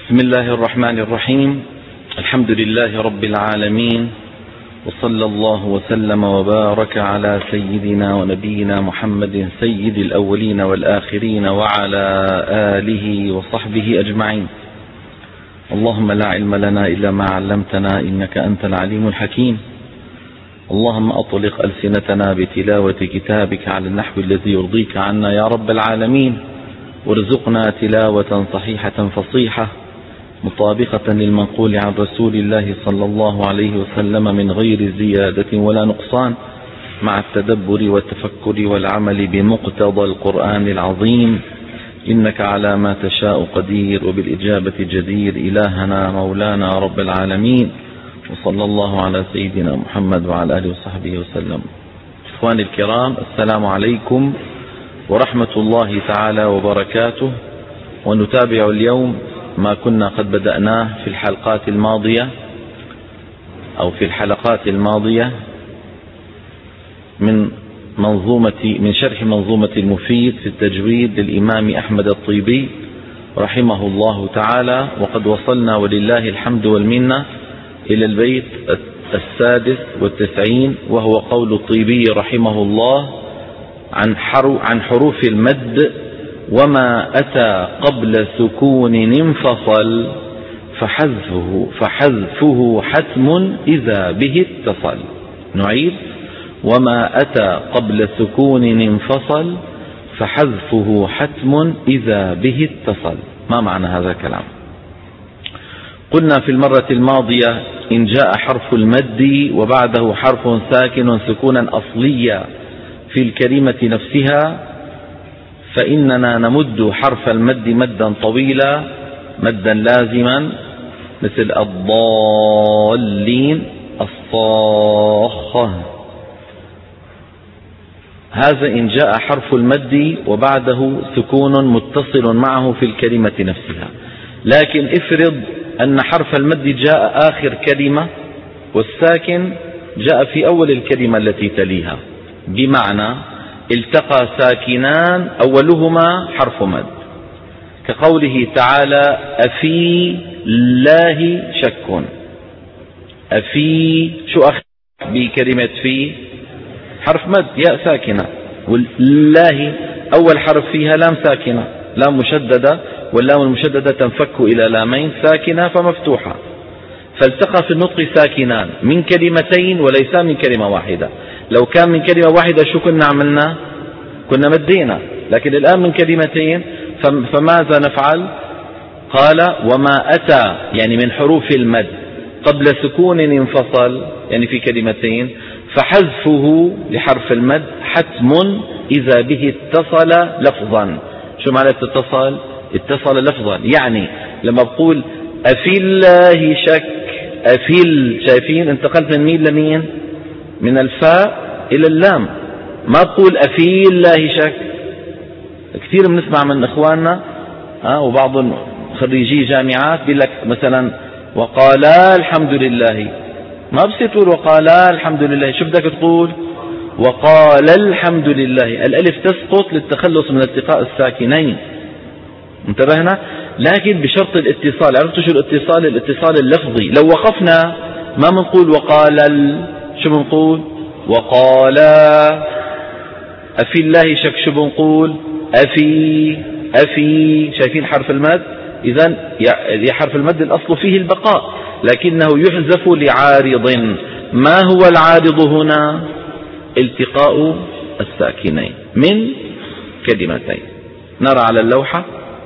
بسم الله الرحمن الرحيم. الحمد لله رب العالمين، وصلى الله وسلم وبارك على سيدنا ونبينا محمد سيد الأولين والآخرين وعلى آله وصحبه أجمعين. اللهم لا علم لنا إلا ما علمتنا إنك أنت العليم الحكيم. اللهم أطلق ألسنتنا بتلاوة كتابك على النحو الذي يرضيك عنا يا رب العالمين، وارزقنا تلاوة صحيحة فصيحة مطابقة للمنقول عن رسول الله صلى الله عليه وسلم من غير زيادة ولا نقصان، مع التدبر والتفكر والعمل بمقتضى القرآن العظيم، إنك على ما تشاء قدير وبالإجابة جدير. إلهنا مولانا رب العالمين، وصلى الله على سيدنا محمد وعلى آله وصحبه وسلم. إخواني الكرام، السلام عليكم ورحمة الله تعالى وبركاته. ونتابع اليوم ما كنا قد بدأناه في الحلقات الماضية من شرح منظومة المفيد في التجويد للإمام أحمد الطيبي رحمه الله تعالى. وقد وصلنا ولله الحمد والمنة إلى البيت 96، وهو قول الطيبي رحمه الله عن حروف المد: وما أتى قبل سكون انفصل فحذفه حتم إذا به اتصل. نعيد: وما أتى قبل سكون انفصل فحذفه حتم إذا به اتصل. ما معنى هذا الكلام؟ قلنا في المرة الماضية: إن جاء حرف المد وبعده حرف ساكن سكونا أصليا في الكلمة نفسها فإننا نمد حرف المد مدا طويلا، مدا لازما، مثل الضالين، الصاخة. هذا إن جاء حرف المد وبعده سكون متصل معه في الكلمة نفسها. لكن افرض أن حرف المد جاء آخر كلمة والساكن جاء في أول الكلمة التي تليها، بمعنى التقى ساكنان أولهما حرف مد، كقوله تعالى: أفي الله شك. أفي شو أخذ بكلمة في؟ حرف مد، ياء ساكنة، والله أول حرف فيها لام ساكنة، لام مشددة، واللام المشددة تنفك إلى لامين ساكنة فمفتوحة، فالتقى في النطق ساكنان من كلمتين وليس من كلمة واحدة. لو كان من كلمة واحدة شو كنا عملنا؟ كنا مدينا، لكن الآن من كلمتين، فماذا نفعل؟ قال: وما أتى، يعني من حروف المد، قبل سكون انفصل، يعني في كلمتين، فحذفه لحرف المد حتم إذا به اتصل لفظا. شو معنى اتصل؟ اتصل لفظا، يعني لما بقول أفي الله شك، أفي، شايفين انتقلت من مين لمين؟ من الفاء إلى اللام. ما بقول أفي الله شك. كثير بنسمع من إخواننا وبعض خريجي جامعات بيقول لك مثلا: وقال الحمد لله. ما بصير تقول وقال الحمد لله، شو بدك تقول؟ وقال الحمد لله. الألف تسقط للتخلص من التقاء الساكنين، انتبهنا؟ لكن بشرط الاتصال. عرفتوا شو الاتصال؟ الاتصال اللفظي. لو وقفنا ما بنقول وقال شو بنقول؟ وقال. أفي الله شك، شو بنقول؟ أفي. شايفين حرف المد؟ إذن حرف المد الأصل فيه البقاء، لكنه يحذف لعارض. ما هو العارض هنا؟ التقاء الساكنين من كلمتين. نرى على اللوحة: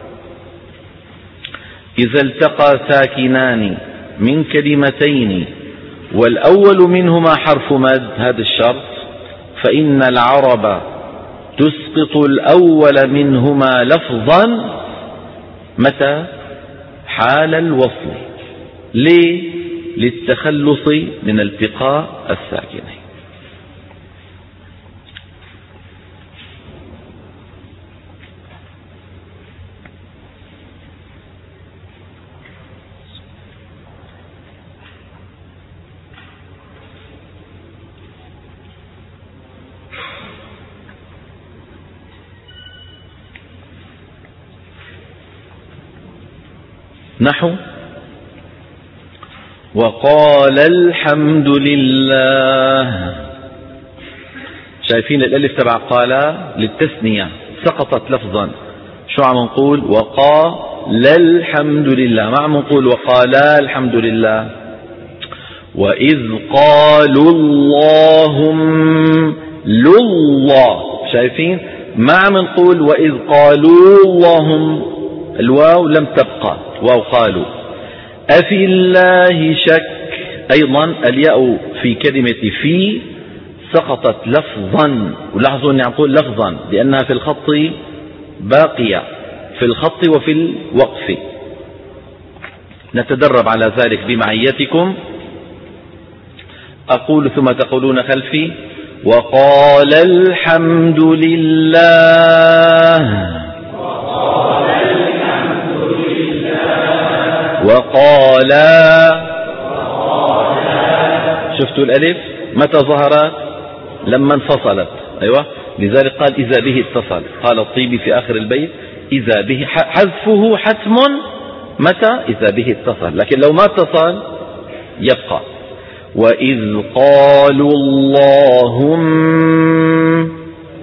إذا التقى ساكنان من كلمتين والأول منهما حرف مد، هذا الشرط، فإن العرب تسقط الأول منهما لفظا. متى؟ حال الوصل. ليه؟ للتخلص من التقاء الساكنين. نحو وقال الحمد لله. شايفين الألف تبع قال للتثنية سقطت لفظا. شو عم نقول؟ وقال الحمد لله، ما عم نقول وقال الحمد لله. وإذ قالوا اللهم لله، شايفين؟ ما عم نقول وإذ قالوا اللهم، الواو لم تبقى، واو قالوا. أفي الله شك، أيضا الياء في كلمة في سقطت لفظا، ولاحظوا أني أقول لفظا لأنها في الخط باقية، في الخط وفي الوقف. نتدرب على ذلك بمعيتكم. أقول ثم تقولون خلفي وقال الحمد لله. وقال، شفتوا الألف متى ظهرت؟ لما انفصلت. أيوة، لذلك قال إذا به اتصل. قال الطيبي في آخر البيت إذا به، حذفه حتم متى؟ إذا به اتصل، لكن لو ما اتصل يبقى. وإذ قالوا اللهم،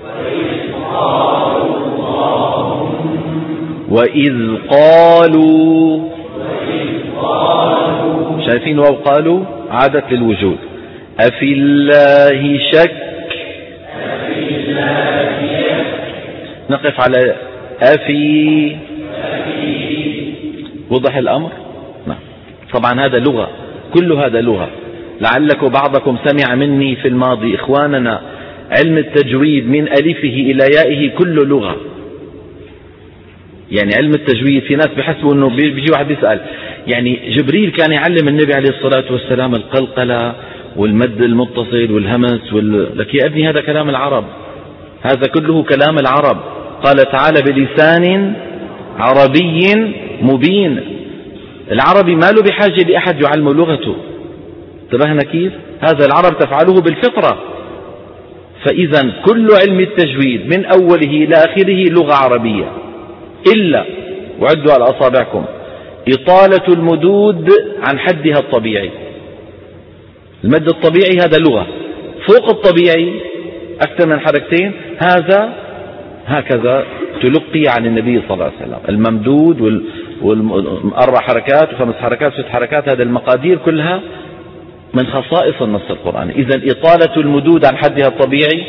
وإذ قالوا، شايفين واو قالوا عادت للوجود. أفي الله شك، نقف على أفي. وضح الأمر؟ نعم. طبعا هذا لغة، كل هذا لغة. لعلكم بعضكم سمع مني في الماضي إخواننا علم التجويد من ألفه إلى يائه كله لغة. يعني علم التجويد في ناس بحسبوا أنه بيجي واحد بيسأل، يعني جبريل كان يعلم النبي عليه الصلاة والسلام القلقلة والمد المتصل والهمس لك يا ابني هذا كلام العرب، هذا كله كلام العرب. قال تعالى بلسان عربي مبين. العربي ما له بحاجة لأحد يعلم لغته. انتبهنا كيف؟ هذا العرب تفعله بالفطرة. فإذا كل علم التجويد من أوله إلى آخره لغة عربية، إلا، وعدوا على أصابعكم، إطالة المدود عن حدها الطبيعي. المد الطبيعي هذا لغة، فوق الطبيعي أكثر من حركتين هذا هكذا تلقي عن النبي صلى الله عليه وسلم. الممدود والأربع حركات وخمس حركات وست حركات، هذا المقادير كلها من خصائص النص القرآني. إذن إطالة المدود عن حدها الطبيعي،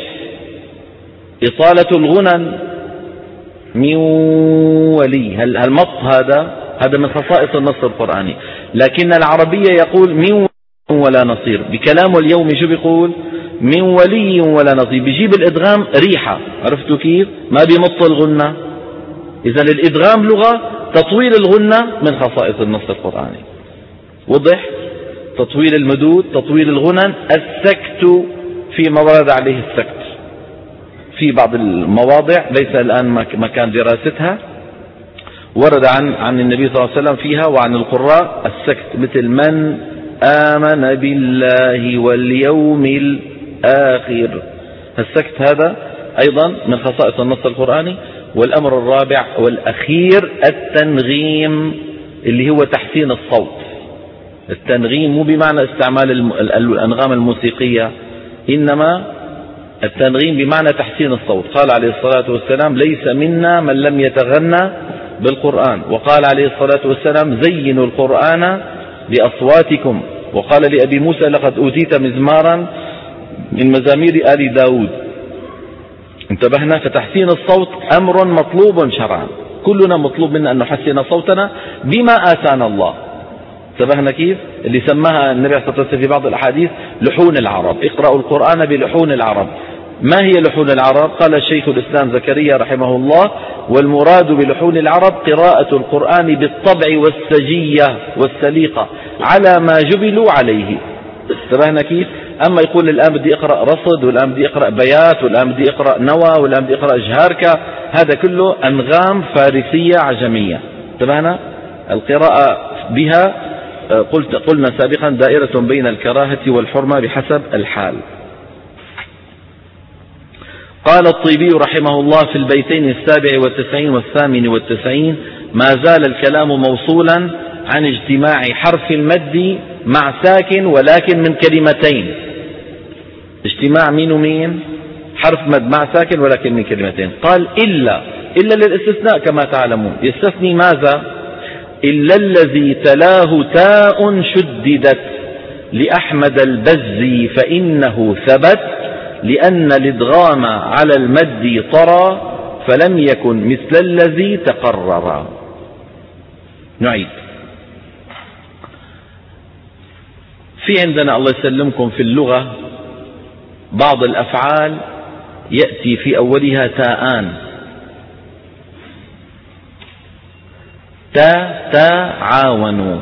إطالة الغنن من ولي، المط هذا من خصائص النص القرآني. لكن العربية يقول من ولا نصير. بكلامه اليوم شو بيقول؟ من ولي ولا نصير. بيجيب الإدغام ريحة، عرفتوا كيف؟ ما بيمط الغنة. إذن الإدغام لغة، تطويل الغنة من خصائص النص القرآني. وضح؟ تطويل المدود، تطويل الغنن. السكت فيما ورد عليه السكت في بعض المواضع، ليس الآن مكان دراستها، ورد عن النبي صلى الله عليه وسلم فيها وعن القراء السكت، مثل من آمن بالله واليوم الآخر. السكت هذا أيضا من خصائص النص القرآني. والأمر الرابع والأخير التنغيم، اللي هو تحسين الصوت. التنغيم مو بمعنى استعمال الأنغام الموسيقية، إنما التنغيم بمعنى تحسين الصوت. قال عليه الصلاة والسلام ليس منا من لم يتغنى بالقرآن. وقال عليه الصلاة والسلام زينوا القرآن بأصواتكم. وقال لأبي موسى لقد أوتيت مزمارا من مزامير آل داود. انتبهنا؟ فتحسين الصوت أمر مطلوب شرعا، كلنا مطلوب منا أن نحسن صوتنا بما آتانا الله. انتبهنا كيف؟ اللي سماها النبي صلى الله عليه وسلم في بعض الأحاديث لحون العرب، اقرأوا القرآن بلحون العرب. ما هي لحون العرب؟ قال الشيخ الإسلام زكريا رحمه الله والمراد بلحون العرب قراءة القرآن بالطبع والسجية والسليقة على ما جبلوا عليه. انتبهنا كيف؟ أما يقول الآن بدي أقرأ رصد، والآن بدي أقرأ بيات، والآن بدي أقرأ نوى، والآن بدي أقرأ جهاركة، هذا كله أنغام فارسية عجمية. انتبهنا؟ القراءة بها قلنا سابقا دائرة بين الكراهة والحرمة بحسب الحال. قال الطيبي رحمه الله في البيتين 97 و98 ما زال الكلام موصولا عن اجتماع حرف المد مع ساكن ولكن من كلمتين. اجتماع مين ومين؟ حرف مد مع ساكن ولكن من كلمتين. قال إلا للاستثناء كما تعلمون. يستثني ماذا؟ إلا الذي تلاه تاء شددت لأحمد البزي فإنه ثبت لأن الإدغام على المد طرى فلم يكن مثل الذي تقرر. نعيد. في عندنا الله يسلمكم في اللغة بعض الأفعال يأتي في أولها تاءان، تعاونوا،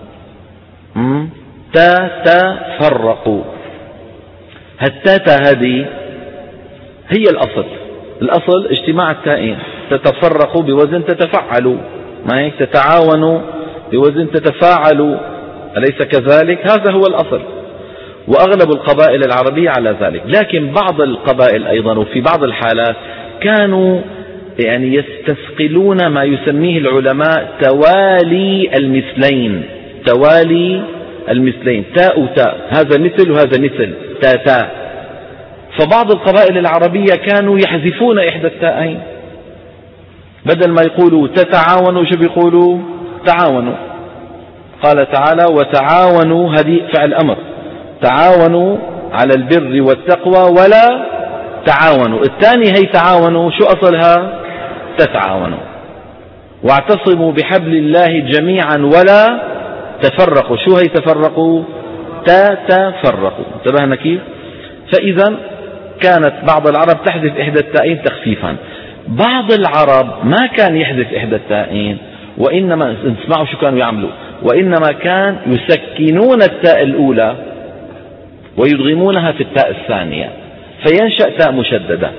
تفرقوا. التاء هذه هي الأصل اجتماع التائين. تتفرقوا بوزن تتفعلوا، ما هيك؟ تتعاونوا بوزن تتفاعلوا، أليس كذلك؟ هذا هو الأصل، وأغلب القبائل العربية على ذلك. لكن بعض القبائل أيضا وفي بعض الحالات كانوا يعني يستثقلون ما يسميه العلماء توالي المثلين. توالي المثلين، تاء وتاء، هذا مثل وهذا مثل، تاء. فبعض القبائل العربية كانوا يحذفون إحدى التاءين، بدل ما يقولوا تتعاونوا شو بيقولوا؟ تعاونوا. قال تعالى وتعاونوا، هذه فعل أمر، تعاونوا على البر والتقوى ولا تعاونوا. الثاني هي تعاونوا شو أصلها؟ تتعاونوا. واعتصموا بحبل الله جميعا ولا تفرقوا، شو هي تفرقوا؟ تفرقوا. انتبهنا كيف؟ فإذا كانت بعض العرب تحذف إحدى التائين تخفيفا. بعض العرب ما كان يحذف إحدى التائين، وإنما اسمعوا شو كانوا يعملوا، وإنما كان يسكنون التاء الأولى ويدغمونها في التاء الثانية فينشأ تاء مشددة.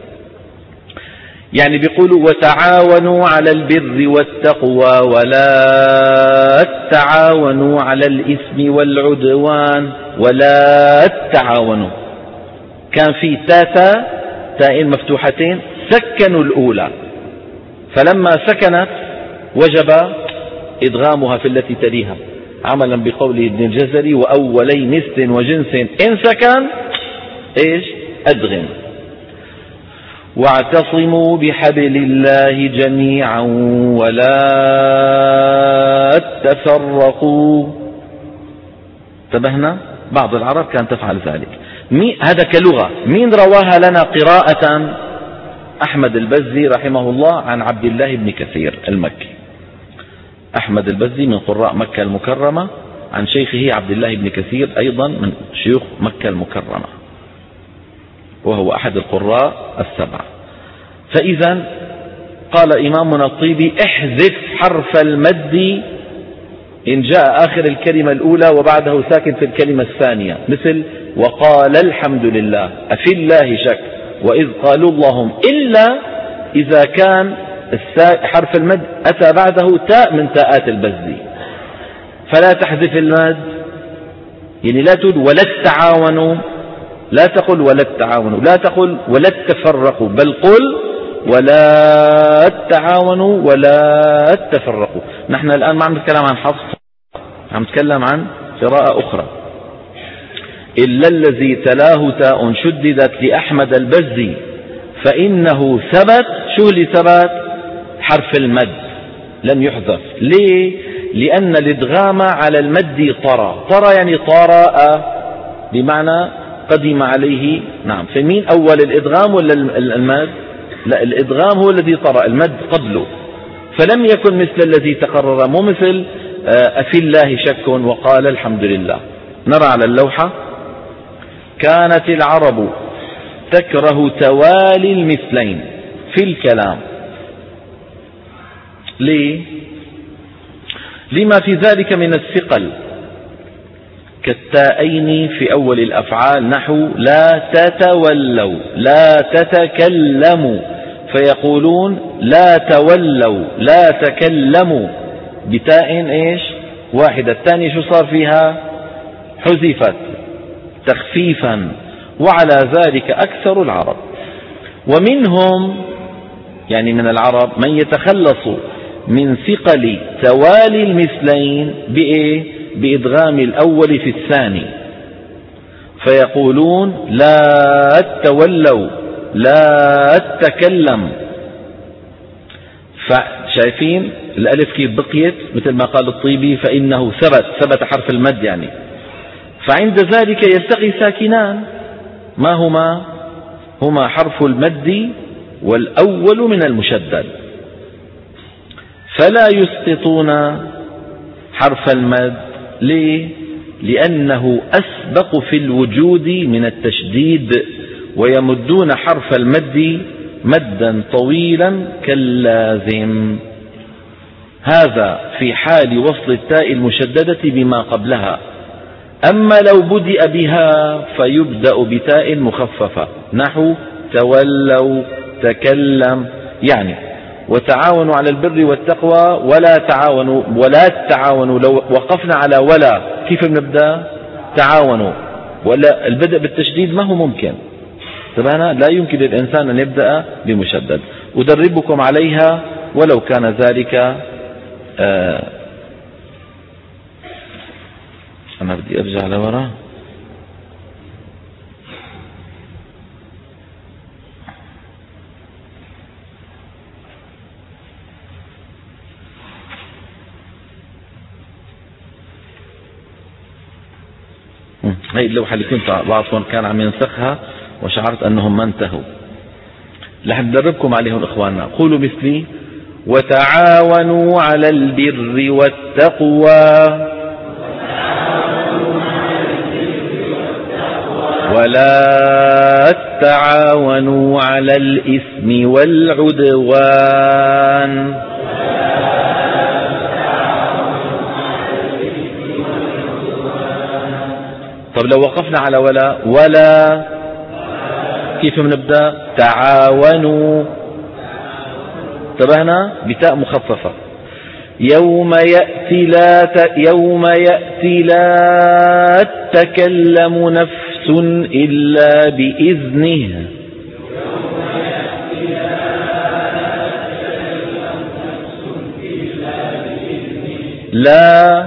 يعني بيقولوا وتعاونوا على البر والتقوى ولا تعاونوا على الإثم والعدوان ولا تعاونوا. كان في تائين مفتوحتين، سكنوا الأولى، فلما سكنت وجب إدغامها في التي تليها، عملا بقوله ابن الجزري وأولي مثل وجنس إن سكن إيش؟ أدغم. واعتصموا بحبل الله جميعا ولا تفرقوا. انتبهنا؟ بعض العرب كانت تفعل ذلك. هذا كلغة. مين رواها لنا قراءة؟ أحمد البزي رحمه الله عن عبد الله بن كثير المكي. أحمد البزي من قراء مكة المكرمة عن شيخه عبد الله بن كثير أيضا من شيوخ مكة المكرمة، وهو أحد القراء السبعة. فإذا قال إمامنا الطيبي احذف حرف المد إن جاء آخر الكلمة الأولى وبعده ساكن في الكلمة الثانية، مثل وقال الحمد لله، أفي الله شك، وإذ قالوا اللهم، إلا إذا كان حرف المد أتى بعده تاء من تاءات البزي، فلا تحذف المد. يعني لا تقول ولا التعاونوا، لا تقل ولا التعاونوا، لا تقل ولا التفرقوا، بل قل ولا التعاونوا ولا التفرقوا. نحن الآن ما عم نتكلم عن حفص، عم نتكلم عن قراءة أخرى. إلا الذي تلاه تاء شددت لأحمد البزي فإنه ثبت. شو اللي ثبت؟ حرف المد لم يحذف. ليه؟ لأن الإدغام على المد طرى يعني طرأ، بمعنى قدم عليه. نعم. فمين أول الإدغام ولا المد؟ لا، الإدغام هو الذي طرأ، المد قبله. فلم يكن مثل الذي تقرر، مو مثل أفي الله شك وقال الحمد لله. نرى على اللوحة كانت العرب تكره توالي المثلين في الكلام. ليه؟ لما في ذلك من الثقل، كالتائين في أول الأفعال، نحو لا تتولوا لا تتكلموا، فيقولون لا تولوا لا تكلموا بتاء إيش؟ واحدة. الثانية شو صار فيها؟ حذفت تخفيفا. وعلى ذلك أكثر العرب، ومنهم يعني من العرب من يتخلص من ثقل توالي المثلين بإيه؟ بإدغام الأول في الثاني، فيقولون لا تولوا لا تكلم. فشايفين الألف كيف بقيت مثل ما قال الطيبي فإنه ثبت حرف المد يعني. فعند ذلك يلتقي ساكنان، ما هما حرف المد والأول من المشدد، فلا يسقطون حرف المد. ليه؟ لأنه أسبق في الوجود من التشديد، ويمدون حرف المد مدا طويلا كاللازم. هذا في حال وصل التاء المشددة بما قبلها. أما لو بدأ بها فيبدأ بتاء مخففة، نحو تولوا تكلم يعني. وتعاونوا على البر والتقوى ولا تعاونوا. لو وقفنا على ولا كيف بنبدأ؟ تعاونوا. ولا البدء بالتشديد ما هو ممكن، طبعا لا يمكن للإنسان أن يبدأ بمشدد. أدربكم عليها ولو كان ذلك أنا بدي أرجع لورا. هي اللوحة اللي كنت بعضهم كان عم ينسخها وشعرت أنهم ما انتهوا. رح ندربكم عليهم إخواننا. قولوا مثلي: وتعاونوا على البر والتقوى ولا تعاونوا على الإثم والعدوان. طب لو وقفنا على ولا كيف بنبدأ؟ تعاونوا. انتبهنا؟ بتاء مخففة. يوم يأتي لا تكلم نفس إلا بإذنه. لا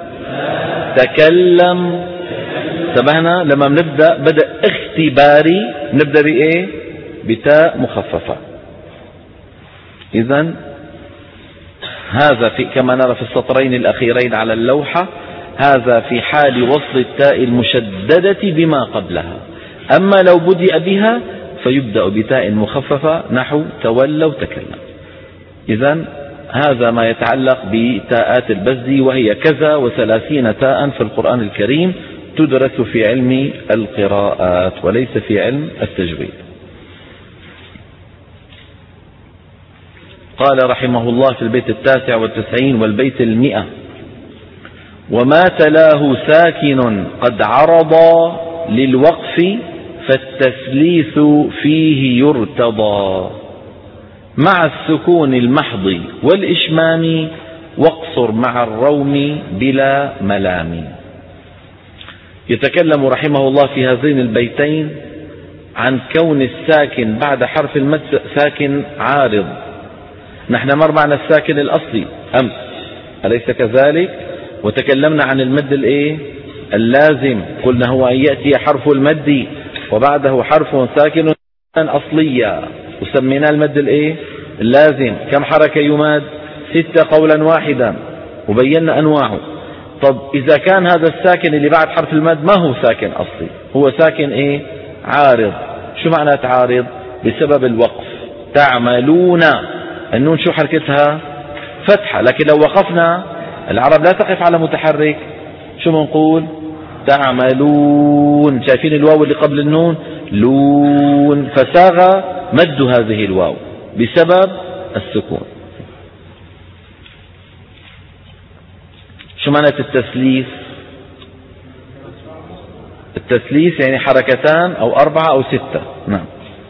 تكلم. انتبهنا؟ لما بنبدأ بدأ اختباري نبدأ بإيه؟ بتاء مخففة. إذن هذا كما نرى في السطرين الأخيرين على اللوحة، هذا في حال وصل التاء المشددة بما قبلها. أما لو بدأ بها فيبدأ بتاء مخففة، نحو تولوا تكلم. إذن هذا ما يتعلق بتاءات البزي، وهي كذا 30 تاء في القرآن الكريم تدرس في علم القراءات وليس في علم التجويد. قال رحمه الله في البيت 99 والبيت 100: وما تلاه ساكن قد عرض للوقف فالتثليث فيه يرتضى، مع السكون المحض والإشمام واقصر مع الروم بلا ملام. يتكلم رحمه الله في هذين البيتين عن كون الساكن بعد حرف المد ساكن عارض. نحن مر معنا الساكن الأصلي أمس، أليس كذلك؟ وتكلمنا عن المد اللازم، قلنا هو أن يأتي حرف المد وبعده حرف ساكن أصليا، وسمينا المد اللازم. كم حركة يماد؟ 6 قولا واحدا، وبينا أنواعه. طب إذا كان هذا الساكن اللي بعد حرف المد ما هو ساكن أصلي، هو ساكن عارض. شو معنى عارض؟ بسبب الوقف. تعملون، النون شو حركتها؟ فتحة، لكن لو وقفنا العرب لا تقف على متحرك، شو بنقول؟ تعملون. شايفين الواو اللي قبل النون؟ لون، فساغ مد هذه الواو بسبب السكون. شو معنى التثليث؟ التثليث يعني حركتان أو 4 أو 6. نعم.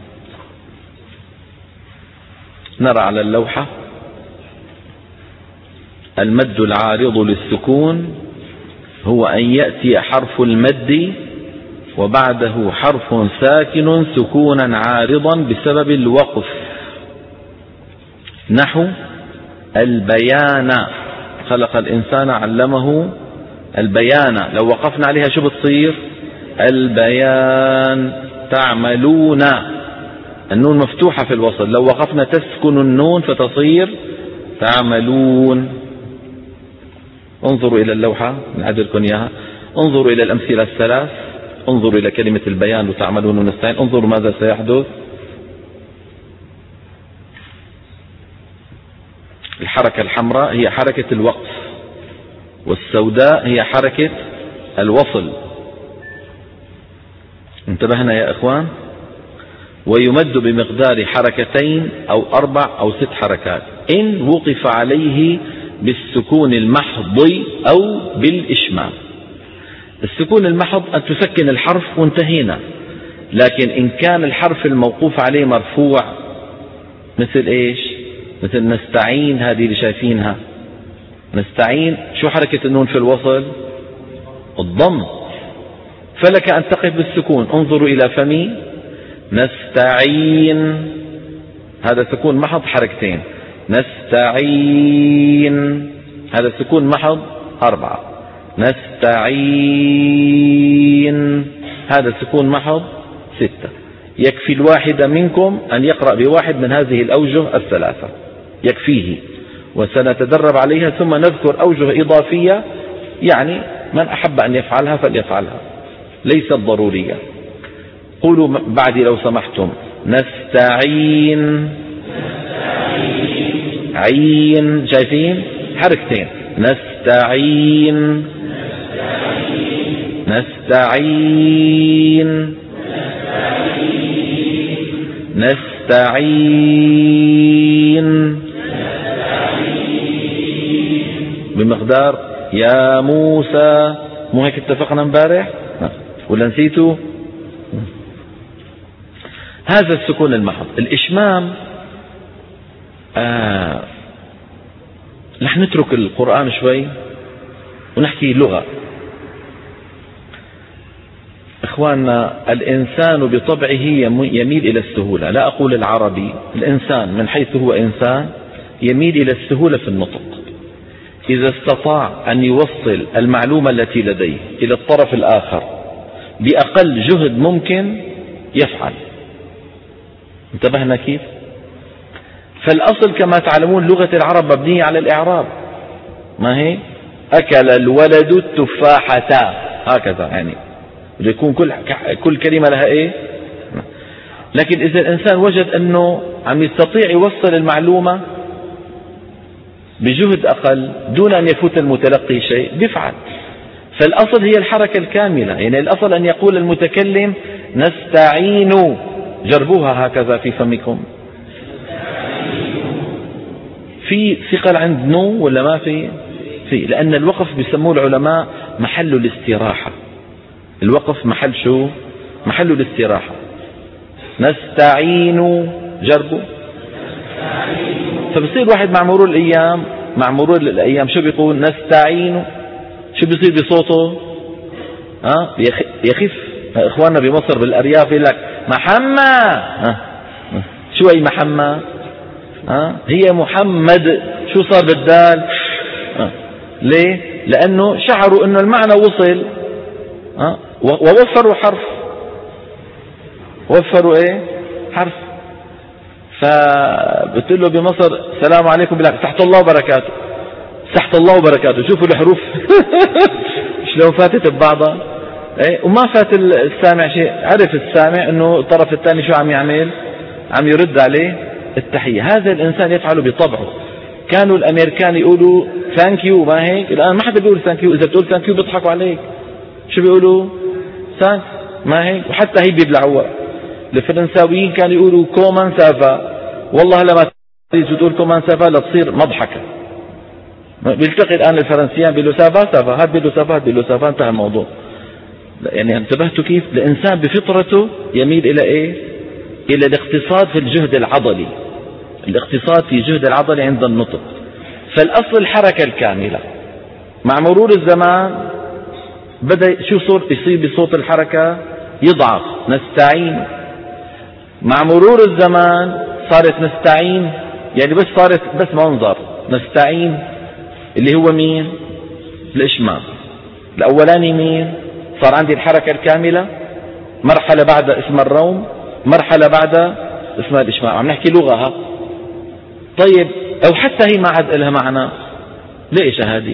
نرى على اللوحة المد العارض للسكون هو أن يأتي حرف المد وبعده حرف ساكن سكونا عارضا بسبب الوقف، نحو البيان. خلق الإنسان علمه البيان. لو وقفنا عليها شو بتصير؟ البيان. تعملون، النون مفتوحة في الوصل، لو وقفنا تسكن النون فتصير تعملون. انظروا إلى اللوحة نعد لكم إياها، انظروا إلى الأمثلة الثلاث، انظروا إلى كلمة البيان وتعملون ونستعين، انظروا ماذا سيحدث. الحركة الحمراء هي حركة الوقف، والسوداء هي حركة الوصل. انتبهنا يا إخوان؟ ويمد بمقدار حركتين أو 4 أو 6 حركات إن وقف عليه بالسكون المحض أو بالإشمام. السكون المحض أن تسكن الحرف وانتهينا، لكن إن كان الحرف الموقوف عليه مرفوع مثل إيش؟ مثل نستعين، هذه اللي شايفينها نستعين، شو حركة النون في الوصل؟ الضم، فلك أن تقف بالسكون. انظروا إلى فمي، نستعين، هذا سكون محض حركتين. نستعين، هذا سكون محض 4. نستعين، هذا سكون محض 6. يكفي الواحد منكم أن يقرأ بواحد من هذه الأوجه الثلاثة، يكفيه، وسنتدرب عليها ثم نذكر أوجه إضافية، يعني من أحب أن يفعلها فليفعلها، ليست ضرورية. قولوا بعدي لو سمحتم. نستعين، عين، شايفين حركتين. نستعين، نستعين، نستعين، بمقدار يا موسى. مو هيك اتفقنا امبارح ولا نسيتوا؟ هذا السكون المحض. الإشمام رح نترك القرآن شوي ونحكي لغة. إخواننا، الإنسان بطبعه يميل إلى السهولة، لا أقول العربي، الإنسان من حيث هو إنسان يميل إلى السهولة في النطق. إذا استطاع أن يوصل المعلومة التي لديه إلى الطرف الآخر بأقل جهد ممكن يفعل. انتبهنا كيف؟ فالأصل كما تعلمون لغة العرب مبنية على الإعراب، ما هي؟ أكل الولد التفاحة، هكذا يعني يكون كل كلمة لها إيه. لكن إذا الإنسان وجد أنه عم يستطيع يوصل المعلومة بجهد أقل دون أن يفوت المتلقي شيء بيفعل. فالأصل هي الحركة الكاملة، يعني الأصل أن يقول المتكلم نستعين. جربوها هكذا في فمكم. في ثقل عند نو ولا ما في؟ لأن الوقف بيسموه العلماء محل الاستراحة. الوقف محل شو؟ محل الاستراحة. نستعين، جربوا. فبصير واحد مع مرور الأيام شو بيقول؟ نستعين. شو بيصير بصوته؟ يخف. إخواننا بمصر بالأرياف يقول لك محمد. شو أي محمد؟ هي محمد. شو صار بالدال؟ ليه؟ لأنه شعروا أنه المعنى وصل، ووفروا حرف. وفروا إيه؟ حرف. فبتقول له بمصر السلام عليكم، بلك تحت الله وبركاته. تحت الله وبركاته. شوفوا الحروف شلون فاتت ببعضها. وما فات السامع شيء. عرف السامع أنه الطرف الثاني شو عم يعمل، عم يرد عليه التحية. هذا الإنسان يفعله بطبعه. كانوا الأمريكان يقولوا ثانك يو، ما هيك؟ الآن ما حدا بيقول ثانك يو. إذا بتقول ثانك يو بيضحكوا عليك. شو بيقولوا؟ ثانك، ما هيك؟ وحتى هي بيبلعوها. الفرنساويين كانوا يقولوا كومان سافا. والله لما تريد تقول كومان سافا لتصير مضحكة. بيلتقي الآن الفرنسيين بيقولوا سافا سافا، هاد بيقولوا سافا، هاد بيقولوا سافا، انتهى الموضوع. يعني انتبهتوا كيف؟ الإنسان بفطرته يميل إلى إيه؟ إلى الاقتصاد في الجهد العضلي. الاقتصاد في جهد العضلي عند النطق. فالأصل الحركة الكاملة. مع مرور الزمان بدأ شو صار يصير بصوت الحركة؟ يضعف. نستعين. مع مرور الزمان صارت نستعين، يعني بس صارت بس منظر، نستعين اللي هو مين؟ الإشمام. الأولاني مين؟ صار عندي الحركة الكاملة، مرحلة بعد اسم الروم، مرحلة بعد اسمها الإشمام. عم نحكي لغة. طيب أو حتى هي ما عاد لها معنى، ليش هذه؟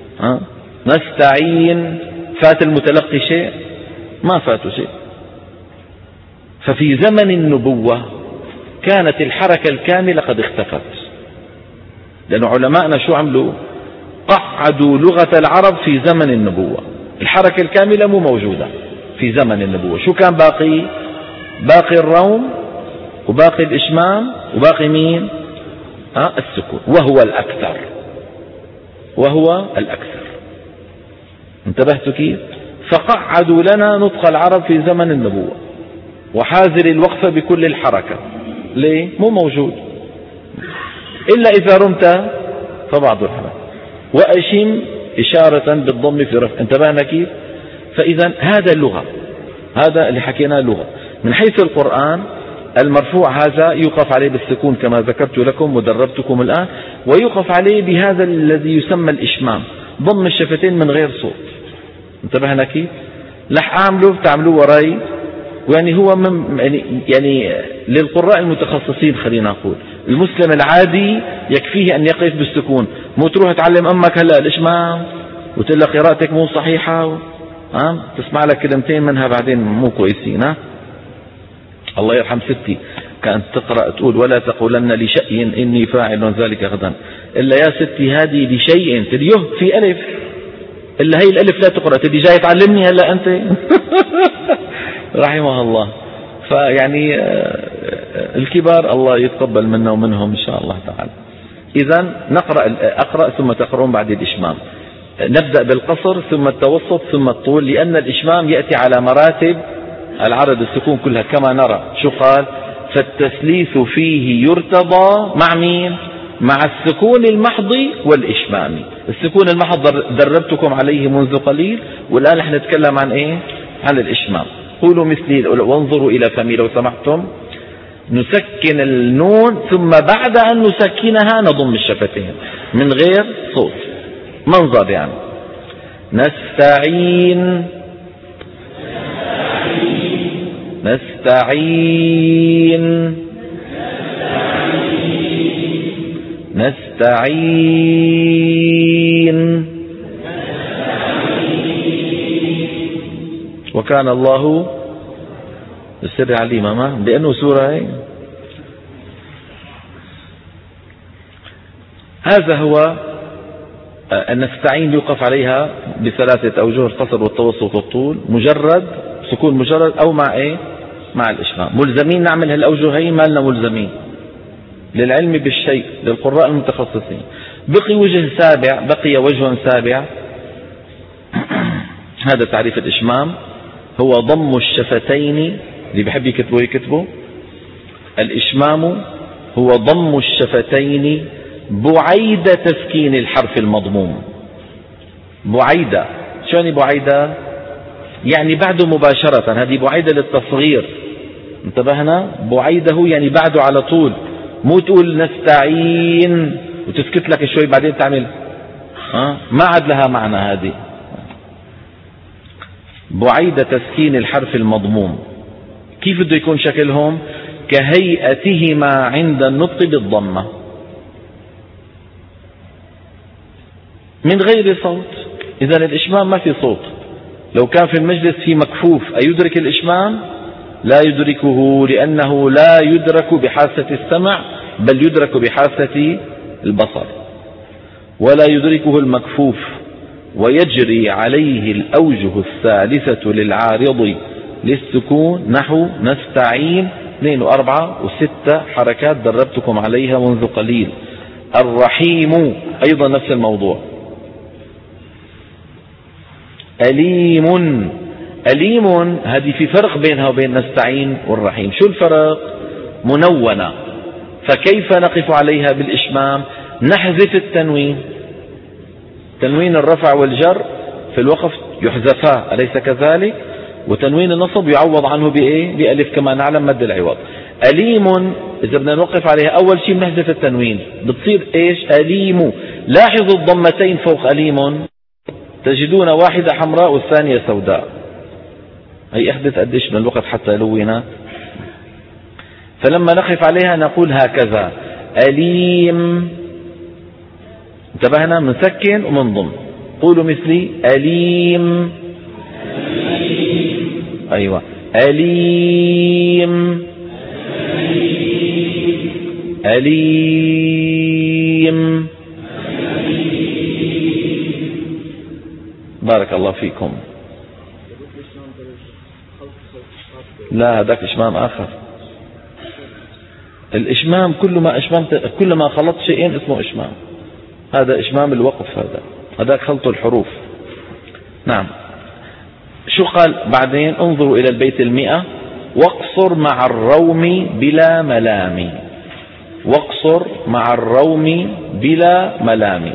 نستعين، فات المتلقي شيء؟ ما فاته شيء. ففي زمن النبوة كانت الحركة الكاملة قد اختفت، لأن علماءنا شو عملوا؟ قعدوا لغة العرب في زمن النبوة. الحركة الكاملة مو موجودة في زمن النبوة. شو كان باقي؟ باقي الروم وباقي الإشمام وباقي مين؟ السكون، وهو الأكثر، وهو الأكثر. انتبهتوا كيف؟ فقعدوا لنا نطق العرب في زمن النبوة، وحاذر الوقفة بكل الحركة. ليه؟ مو موجود إلا إذا رمت فبعض الحركة. وأشم إشارة بالضم في رفع. انتبهنا كيف؟ فإذا هذا اللغة، هذا اللي حكيناه لغة. من حيث القرآن المرفوع هذا يوقف عليه بالسكون كما ذكرت لكم ودربتكم الآن، ويوقف عليه بهذا الذي يسمى الإشمام، ضم الشفتين من غير صوت. انتبهنا كيف؟ لح أعملوا تعملوه وراي، يعني هو يعني للقراء المتخصصين خلينا نقول. المسلم العادي يكفيه أن يقف بالسكون، مو تروح تعلم أمك هلأ الإشمام وتقول لك قراءتك مو صحيحة، تسمع لك كلمتين منها بعدين مو كويسين. الله يرحم ستي كانت تقرأ تقول ولا تقولن لشيء إني فاعل ذلك غدا، إلا يا ستي هذه لشيء تديه في ألف، إلا هي الألف لا تقرأ، تدي جاي تعلمني هلأ أنت. رحمه الله. فيعني الكبار الله يتقبل منا ومنهم إن شاء الله تعالى. إذن أقرأ ثم تقرؤون بعد الإشمام. نبدأ بالقصر ثم التوسط ثم الطول، لأن الإشمام يأتي على مراتب العرض السكون كلها كما نرى. شو قال؟ فالتثليث فيه يرتضى مع مين؟ مع السكون المحض والإشمام. السكون المحض دربتكم عليه منذ قليل، والآن نحن نتكلم عن إيه؟ عن الإشمام. قولوا مثلي وانظروا إلى فمي لو سمحتم. نسكن النون ثم بعد أن نسكنها نضم الشفتين من غير صوت، منظر يعني. نستعين نستعين نستعين. وكان الله السر عليما، ما لأنه سورة هذا هو. النستعين يوقف عليها بثلاثة أوجه: القصر والتوسط والطول، مجرد سكون مجرد أو مع إيه؟ مع الإشمام. ملزمين نعمل هالأوجهين؟ ما لنا ملزمين، للعلم بالشيء للقراء المتخصصين. بقي وجه سابع هذا تعريف الإشمام، هو ضم الشفتين. اللي بحب يكتبوا الإشمام هو ضم الشفتين بعيد تسكين الحرف المضموم. بعيدة، شو يعني بعيدة؟ يعني بعده مباشرة، هذه بعيدة للتصغير. انتبهنا؟ بعيده يعني بعده على طول، مو تقول نستعين وتسكت لك شوي بعدين تعمل ما عاد لها معنى هذه. بعيد تسكين الحرف المضموم. كيف بده يكون شكلهم؟ كهيئتهما عند النطق بالضمة من غير صوت. إذا الإشمام ما في صوت. لو كان في المجلس في مكفوف أيدرك الإشمام؟ لا يدركه، لأنه لا يدرك بحاسة السمع، بل يدرك بحاسة البصر. ولا يدركه المكفوف، ويجري عليه الأوجه الثالثة للعارض للسكون، نحو نستعين 2 و4 و6 حركات دربتكم عليها منذ قليل. الرحيم أيضا نفس الموضوع. أليم هذه في فرق بينها وبين نستعين والرحيم. شو الفرق؟ منونة. فكيف نقف عليها بالإشمام؟ نحذف التنوين، تنوين الرفع والجر في الوقف يحذفا، أليس كذلك؟ وتنوين النصب يعوض عنه بإيه؟ بألف كما نعلم مد العوض. أليم إذا بدنا نوقف عليها أول شيء بنحذف التنوين بتصير إيش؟ أليم. لاحظوا الضمتين فوق أليم تجدون واحدة حمراء والثانية سوداء. هي أحدث قديش من الوقت حتى لونا. فلما نقف عليها نقول هكذا أليم. انتبهنا؟ منسكن ومنضم. قولوا مثلي أليم. أيوة أليم أليم. بارك الله فيكم. لا هذاك إشمام آخر. الإشمام كل ما خلط شيئين اسمه إشمام. هذا إشمام الوقف، هذاك خلط الحروف. نعم. شو قال بعدين؟ انظروا إلى البيت 100. واقصر مع الروم بلا ملام. واقصر مع الروم بلا ملام.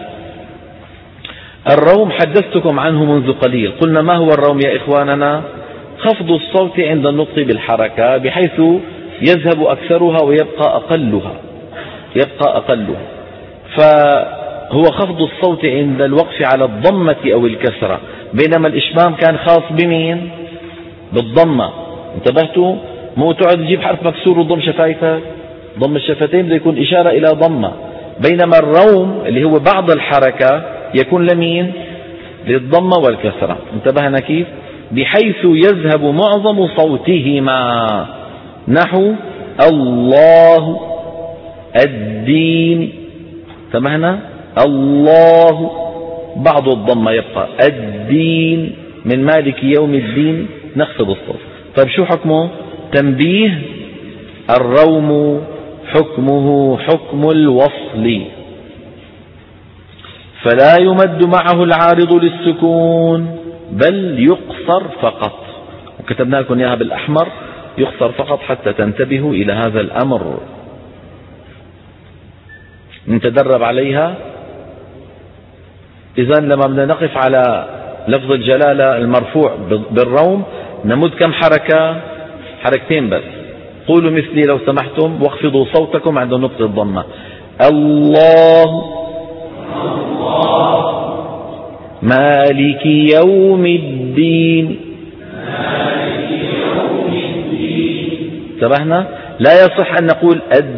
الروم حدثتكم عنه منذ قليل. قلنا ما هو الروم يا إخواننا؟ خفض الصوت عند النطق بالحركة بحيث يذهب أكثرها ويبقى أقلها. فهو خفض الصوت عند الوقف على الضمة أو الكسرة، بينما الإشمام كان خاص بمين؟ بالضمة. انتبهتوا؟ مو تقعد تجيب حرف مكسور وضم شفايفك، ضم الشفتين بده يكون إشارة إلى ضمة. بينما الروم اللي هو بعض الحركة يكون لمين؟ للضمة والكسرة. انتبهنا كيف؟ بحيث يذهب معظم صوتهما نحو الله الدين. انتبهنا؟ الله بعض الضمة يبقى الدين من مالك يوم الدين نخفض الصوت. طيب شو حكمه؟ تنبيه: الروم حكمه حكم الوصل، فلا يمد معه العارض للسكون بل يقصر فقط. وكتبنا لكم إياها بالأحمر، يقصر فقط حتى تنتبهوا إلى هذا الأمر. نتدرب عليها. إذن لما بدنا نقف على لفظ الجلالة المرفوع بالروم نمد كم حركة؟ حركتين بس. قولوا مثلي لو سمحتم، واخفضوا صوتكم عند نطق الضمة. الله مالك يوم الدين. انتبهنا؟ لا يصح أن نقول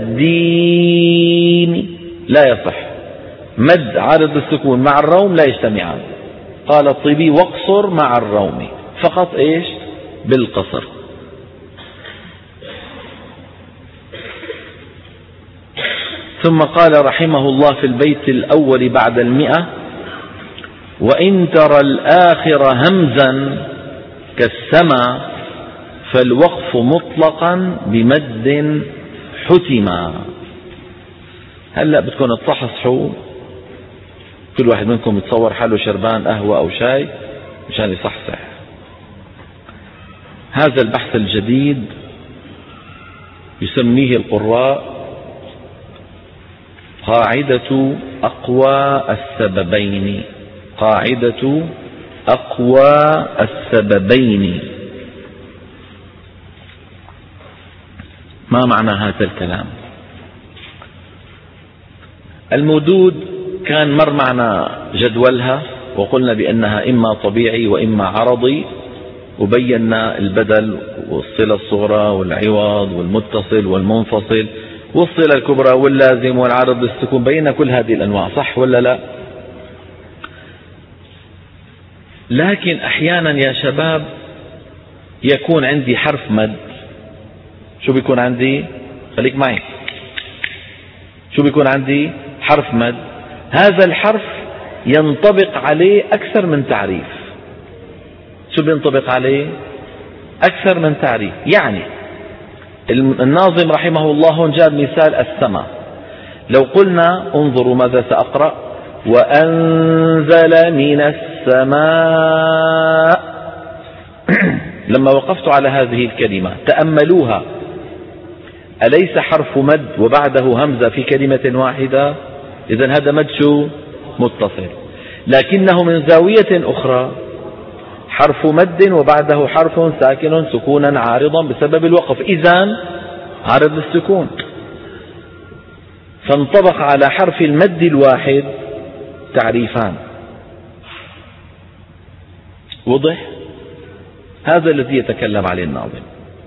الدين، لا يصح. مد عارض السكون مع الروم لا يجتمعان. قال الطيبي: واقصر مع الروم، فقط ايش؟ بالقصر. ثم قال رحمه الله في البيت الأول بعد 100: وإن ترى الآخر همزا كالسما فالوقف مطلقا بمد حتما. هلأ بدكم تصحصحوا، كل واحد منكم يتصور حاله شربان قهوة أو شاي مشان يصحصح. هذا البحث الجديد يسميه القراء قاعدة أقوى السببين. قاعدة أقوى السببين. ما معنى هذا الكلام؟ المودود كان مر معنا جدولها وقلنا بأنها إما طبيعي وإما عرضي، وبينا البدل والصلة الصغرى والعوض والمتصل والمنفصل والصلة الكبرى واللازم والعرض للسكون، بينا كل هذه الأنواع، صح ولا لا؟ لكن أحيانا يا شباب يكون عندي حرف مد. شو بيكون عندي؟ خليك معي. شو بيكون عندي؟ حرف مد. هذا الحرف ينطبق عليه أكثر من تعريف. شو بينطبق عليه؟ أكثر من تعريف. يعني الناظم رحمه الله هون جاب مثال السماء. لو قلنا انظروا ماذا سأقرأ: وأنزل من السماء. لما وقفت على هذه الكلمة تأملوها، أليس حرف مد وبعده همزة في كلمة واحدة؟ إذن هذا مد شو؟ متصل. لكنه من زاوية أخرى حرف مد وبعده حرف ساكن سكونا عارضا بسبب الوقف. إذن عارض للسكون، فانطبق على حرف المد الواحد تعريفان. وضح؟ هذا الذي يتكلم عليه الناظم.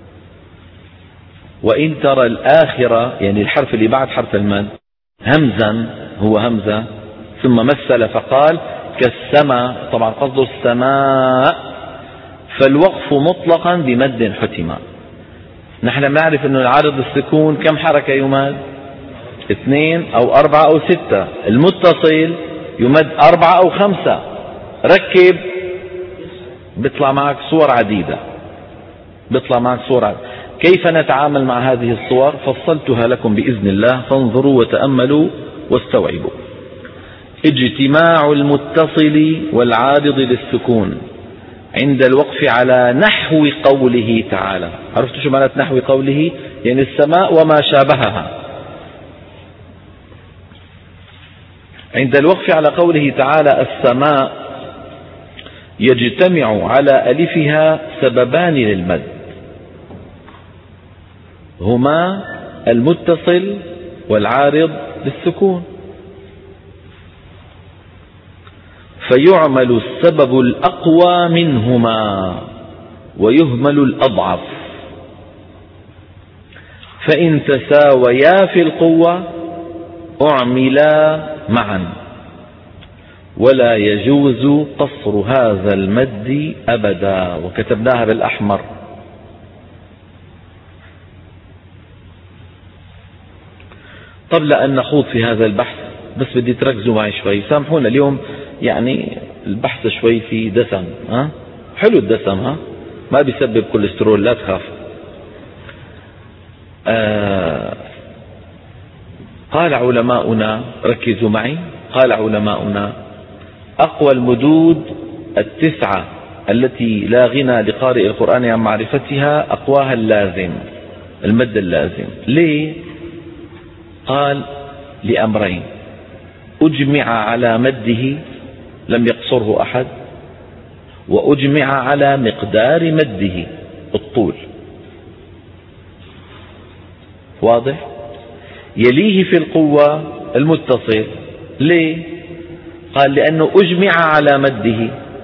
وإن ترى الآخرة، يعني الحرف اللي بعد حرف المد، همزا، هو همزة ثم مثل فقال كالسماء، طبعا قصده السماء، فالوقف مطلقا بمد حتما. نحن نعرف أن العارض السكون كم حركة يمد؟ 2 أو 4 أو 6. المتصل يمد 4 أو 5. ركب بيطلع معك صور عديدة، كيف نتعامل مع هذه الصور؟ فصلتها لكم بإذن الله، فانظروا وتأملوا واستوعبوا. اجتماع المتصل والعارض للسكون عند الوقف على نحو قوله تعالى. عرفتوا شو معنى نحو قوله؟ يعني السماء وما شابهها. عند الوقف على قوله تعالى السماء يجتمع على ألفها سببان للمد، هما المتصل والعارض للسكون، فيعمل السبب الأقوى منهما ويهمل الأضعف، فإن تساويا في القوة أعملا معا، ولا يجوز قصر هذا المد أبدا. وكتبناها بالأحمر. قبل أن نخوض في هذا البحث بس بدي تركزوا معي شوي، سامحونا اليوم يعني البحث شوي في دسم. حلو الدسم، ما بيسبب كوليسترول، لا تخاف. قال علماؤنا، ركزوا معي، قال علماؤنا أقوى المدود 9 التي لا غنى لقارئ القرآن عن معرفتها، أقواها اللازم، المد اللازم. ليه؟ قال لأمرين: أجمع على مده لم يقصره أحد، وأجمع على مقدار مده الطول. واضح؟ يليه في القوة المتصل. ليه؟ قال لأنه أجمع على مده،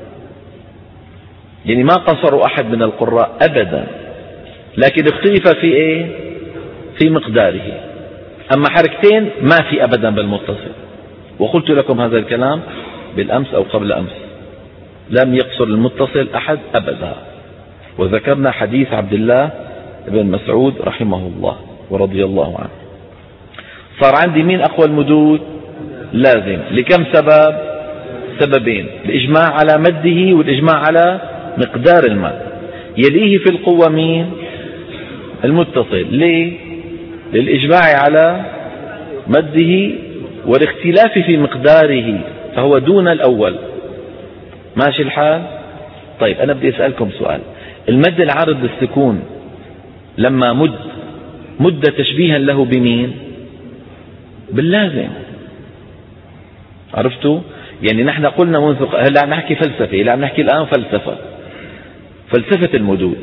يعني ما قصر أحد من القراء أبدا، لكن اختلف في إيه؟ في مقداره. أما حركتين ما في أبدا بالمتصل، وقلت لكم هذا الكلام بالأمس أو قبل أمس، لم يقصر المتصل أحد أبدا. وذكرنا حديث عبد الله بن مسعود رحمه الله ورضي الله عنه. صار عندي مين أقوى المدود؟ لازم. لكم سبب؟ سببين: الإجماع على مده والإجماع على مقدار المد. يليه في القوة مين؟ المتصل. ليه؟ للإجماع على مده والاختلاف في مقداره، فهو دون الأول. ماشي الحال؟ طيب أنا بدي أسألكم سؤال. المد العارض للسكون لما مد تشبيها له بمين؟ باللازم. عرفتوا؟ يعني نحن قلنا منذ هلا نحكي فلسفة، لا نحكي الآن فلسفة المدود.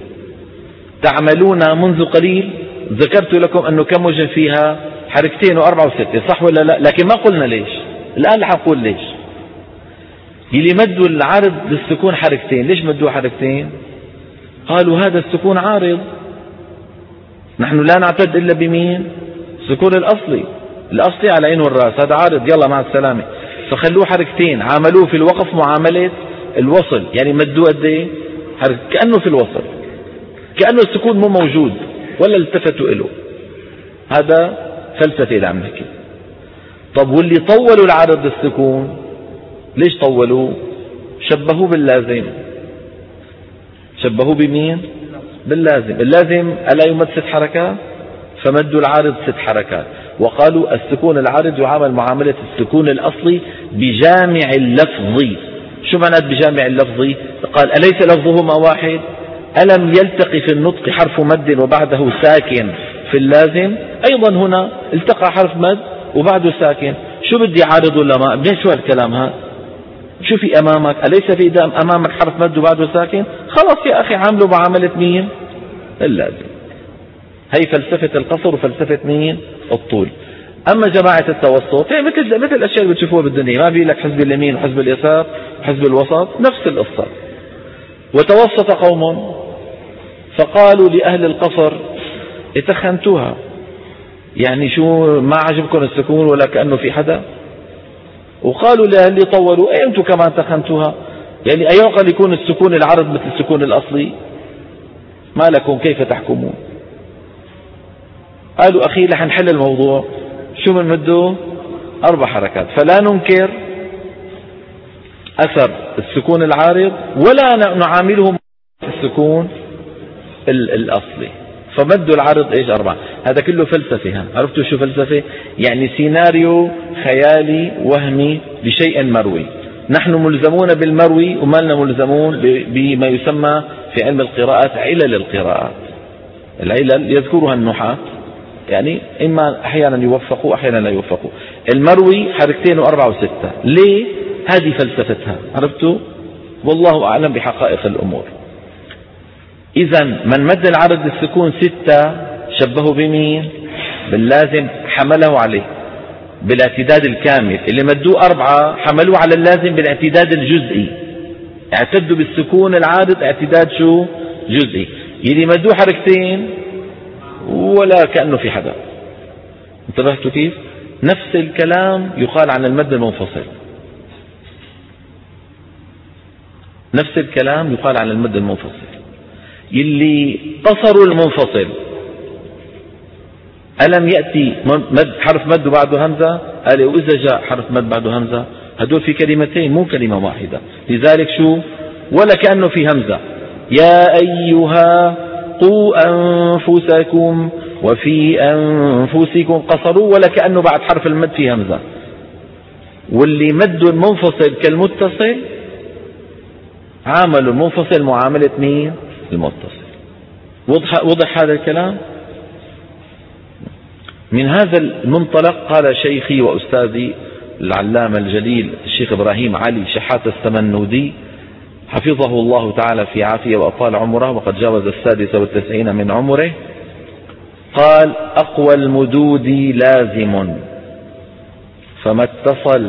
تعملون منذ قليل ذكرت لكم أنه كم وجه فيها؟ 2 و4 و6، صح ولا لا؟ لكن ما قلنا ليش. الآن رح نقول ليش. يلي مدوا العارض للسكون 2، ليش مدوا 2؟ قالوا هذا السكون عارض، نحن لا نعتد إلا بمين؟ السكون الأصلي على عين والرأس، هذا عارض، يلا مع السلامة. فخلوه 2، عاملوه في الوقف معاملة الوصل، يعني مدوه قد ايه؟ كأنه في الوصل، كأنه السكون مو موجود ولا التفتوا له. هذا فلسفة اللي عم نحكي. طب واللي طولوا العارض للسكون ليش طولوه؟ شبهوه باللازم. شبهوه بمين؟ باللازم. اللازم ألا يمد 6 حركات؟ فمدوا العارض 6 حركات، وقالوا السكون العارض يعامل معاملة السكون الأصلي بجامع اللفظي. شو معنى بجامع اللفظي؟ قال أليس لفظهما واحد؟ ألم يلتقي في النطق حرف مد وبعده ساكن في اللازم؟ أيضا هنا التقى حرف مد وبعده ساكن. شو بدي عارض ولا ما؟ بدي شو هالكلام هذا؟ شو في أمامك؟ أليس في أمامك حرف مد وبعده ساكن؟ خلاص يا أخي عامله معاملة مين؟ اللازم. هي فلسفة القصر وفلسفة مين؟ الطول. أما جماعة التوسط هي مثل الأشياء اللي بتشوفوها بالدنيا، ما بيقول لك حزب اليمين وحزب اليسار وحزب الوسط، نفس القصة. وتوسط قوم فقالوا لأهل القصر اتخنتوها، يعني شو ما عجبكم السكون ولا كأنه في حدا؟ وقالوا لأهل طولوا ايه انتم كمان تخنتوها، يعني أيوقع يكون السكون العرض مثل السكون الأصلي؟ ما لكم كيف تحكمون؟ قالوا أخي رح نحل الموضوع، شو بنمده؟ 4 حركات، فلا ننكر أثر السكون العارض ولا نعاملهم السكون الأصلي، فمدوا العرض ايش 4. هذا كله فلسفة. عرفتوا شو فلسفة؟ يعني سيناريو خيالي وهمي لشيء مروي. نحن ملزمون بالمروي وما لنا ملزمون بما يسمى في علم القراءات علل القراءات. العلل يذكرها النحاة، يعني إما أحيانا يوفقوا أحيانا لا يوفقوا. المروي حركتين و4 و6. ليه؟ هذه فلسفتها. عرفتوا؟ والله أعلم بحقائق الأمور. إذا من مد العرض للسكون 6 شبهه بمين؟ باللازم، حمله عليه بالاعتداد الكامل. اللي مدوه 4 حملوه على اللازم بالاعتداد الجزئي، اعتدوا بالسكون العارض اعتداد شو؟ جزئي. يلي مدوه حركتين ولا كأنه في حدا. انتبهتوا كيف؟ نفس الكلام يقال عن المد المنفصل، نفس الكلام يقال عن المد المنفصل. يلي قصروا المنفصل ألم يأتي حرف مد بعده همزة؟ قال وإذا جاء حرف مد بعده همزة، هدول في كلمتين مو كلمة واحدة. لذلك شو؟ ولا كأنه في همزة. يا أيها قوا أنفسكم وفي أنفسكم، قصروا ولا كأنه بعد حرف المد في همزة. واللي مدوا المنفصل كالمتصل عاملوا المنفصل معاملة مين؟ المتصل. وضح هذا الكلام؟ من هذا المنطلق قال شيخي وأستاذي العلامة الجليل الشيخ إبراهيم علي شحات السمنودي حفظه الله تعالى في عافية وأطال عمره وقد جاوز 96 من عمره، قال: أقوى المدود لازم فما اتصل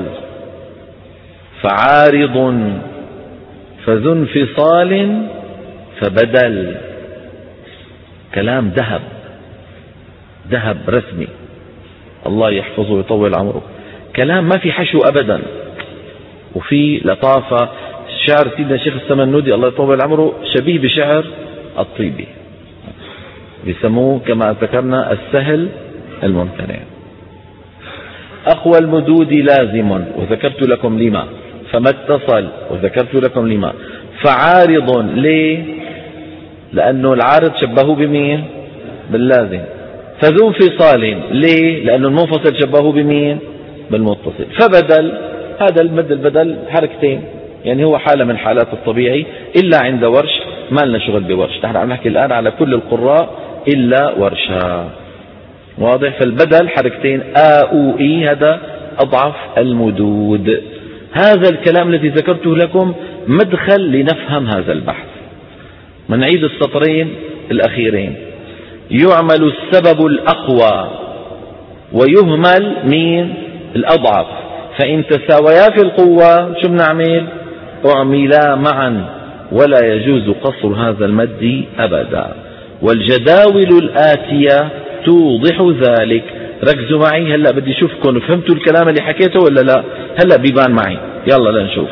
فعارض فذو انفصال فبدل. كلام ذهب، ذهب رسمي، الله يحفظه ويطول عمره. كلام ما في حشو أبدا وفي لطافة. شعر سيدنا الشيخ السمنودي الله يطول عمره شبيه بشعر الطيبي، بيسموه كما ذكرنا السهل الممتنع. أقوى المدود لازم وذكرت لكم لما، فما اتصل وذكرت لكم لما، فعارض ليه؟ لأنه العارض شبهه بمين؟ باللازم. فذو انفصال ليه؟ لأنه المنفصل شبهه بمين؟ بالمتصل. فبدل، هذا المد البدل حركتين، يعني هو حالة من حالات الطبيعي إلا عند ورش. ما لنا شغل بورش، نحن عم نحكي الآن على كل القراء إلا ورشا. واضح؟ فالبدل حركتين أو إي، هذا أضعف المدود. هذا الكلام الذي ذكرته لكم مدخل لنفهم هذا البحث. منعيد السطرين الأخيرين: يعمل السبب الأقوى ويهمل مين؟ الأضعف. فإن تساويا في القوة شو بنعمل؟ أعملا معا ولا يجوز قصر هذا المد أبدا. والجداول الآتية توضح ذلك. ركزوا معي هلأ، بدي أشوفكم فهمتوا الكلام اللي حكيته ولا لا. هلأ بيبان معي، يلا لنشوف.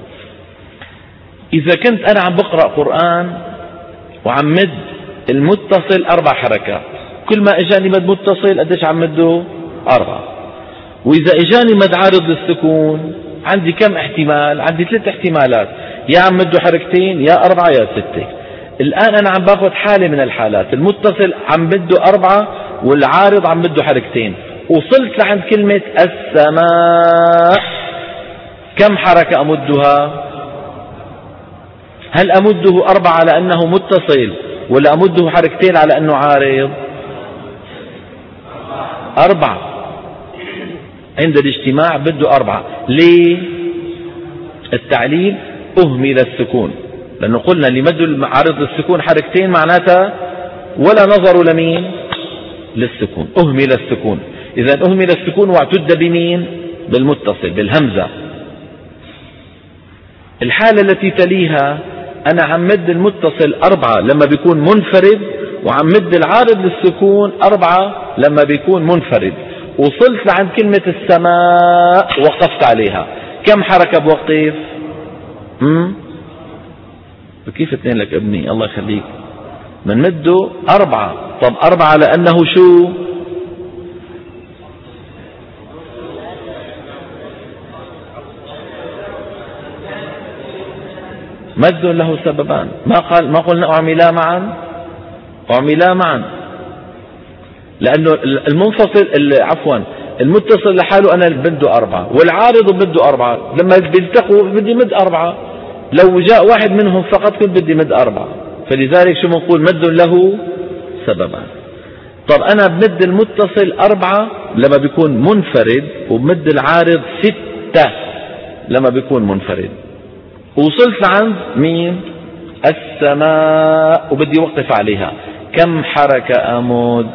إذا كنت أنا عم بقرأ قرآن وعم مد المتصل 4 حركات، كل ما إجاني مد متصل قديش عم مده؟ 4. وإذا إجاني مد عارض للسكون عندي كم احتمال؟ عندي 3 احتمالات، يا عم مده حركتين يا 4 يا 6. الآن أنا عم باخذ حالة من الحالات، المتصل عم مده 4 والعارض عم مده حركتين. وصلت لعند كلمة السماء، كم حركة أمدها؟ هل أمده 4 لأنه متصل ولا أمده حركتين على أنه عارض؟ 4 عند الاجتماع بده 4. ليه؟ التعليل أهمل السكون، لأنه قلنا اللي مد عرض السكون حركتين معناتها ولا نظروا لمين؟ للسكون، أهمل السكون. إذا أهمل السكون واعتد بمين؟ بالمتصل بالهمزة. الحالة التي تليها أنا عم مد المتصل 4 لما بيكون منفرد، وعم مد العارض للسكون 4 لما بيكون منفرد. وصلت لعند كلمة السماء وقفت عليها، كم حركة بوقف؟ كيف 2 لك ابني الله يخليك؟ من مده 4. طب 4 لأنه شو؟ مد له سببان. ما قلنا أعملا معا؟ أعملا معا، لأنه المنفصل عفوا المتصل لحاله أنا بده 4 والعارض بده 4، لما بيلتقوا بدي مد 4. لو جاء واحد منهم فقط كنت بدي مد 4. فلذلك شو بنقول؟ مد له سببان. طب أنا بمد المتصل 4 لما بيكون منفرد، وبمد العارض 6 لما بيكون منفرد. وصلت لعند مين؟ السماء، وبدي وقف عليها، كم حركة أمود؟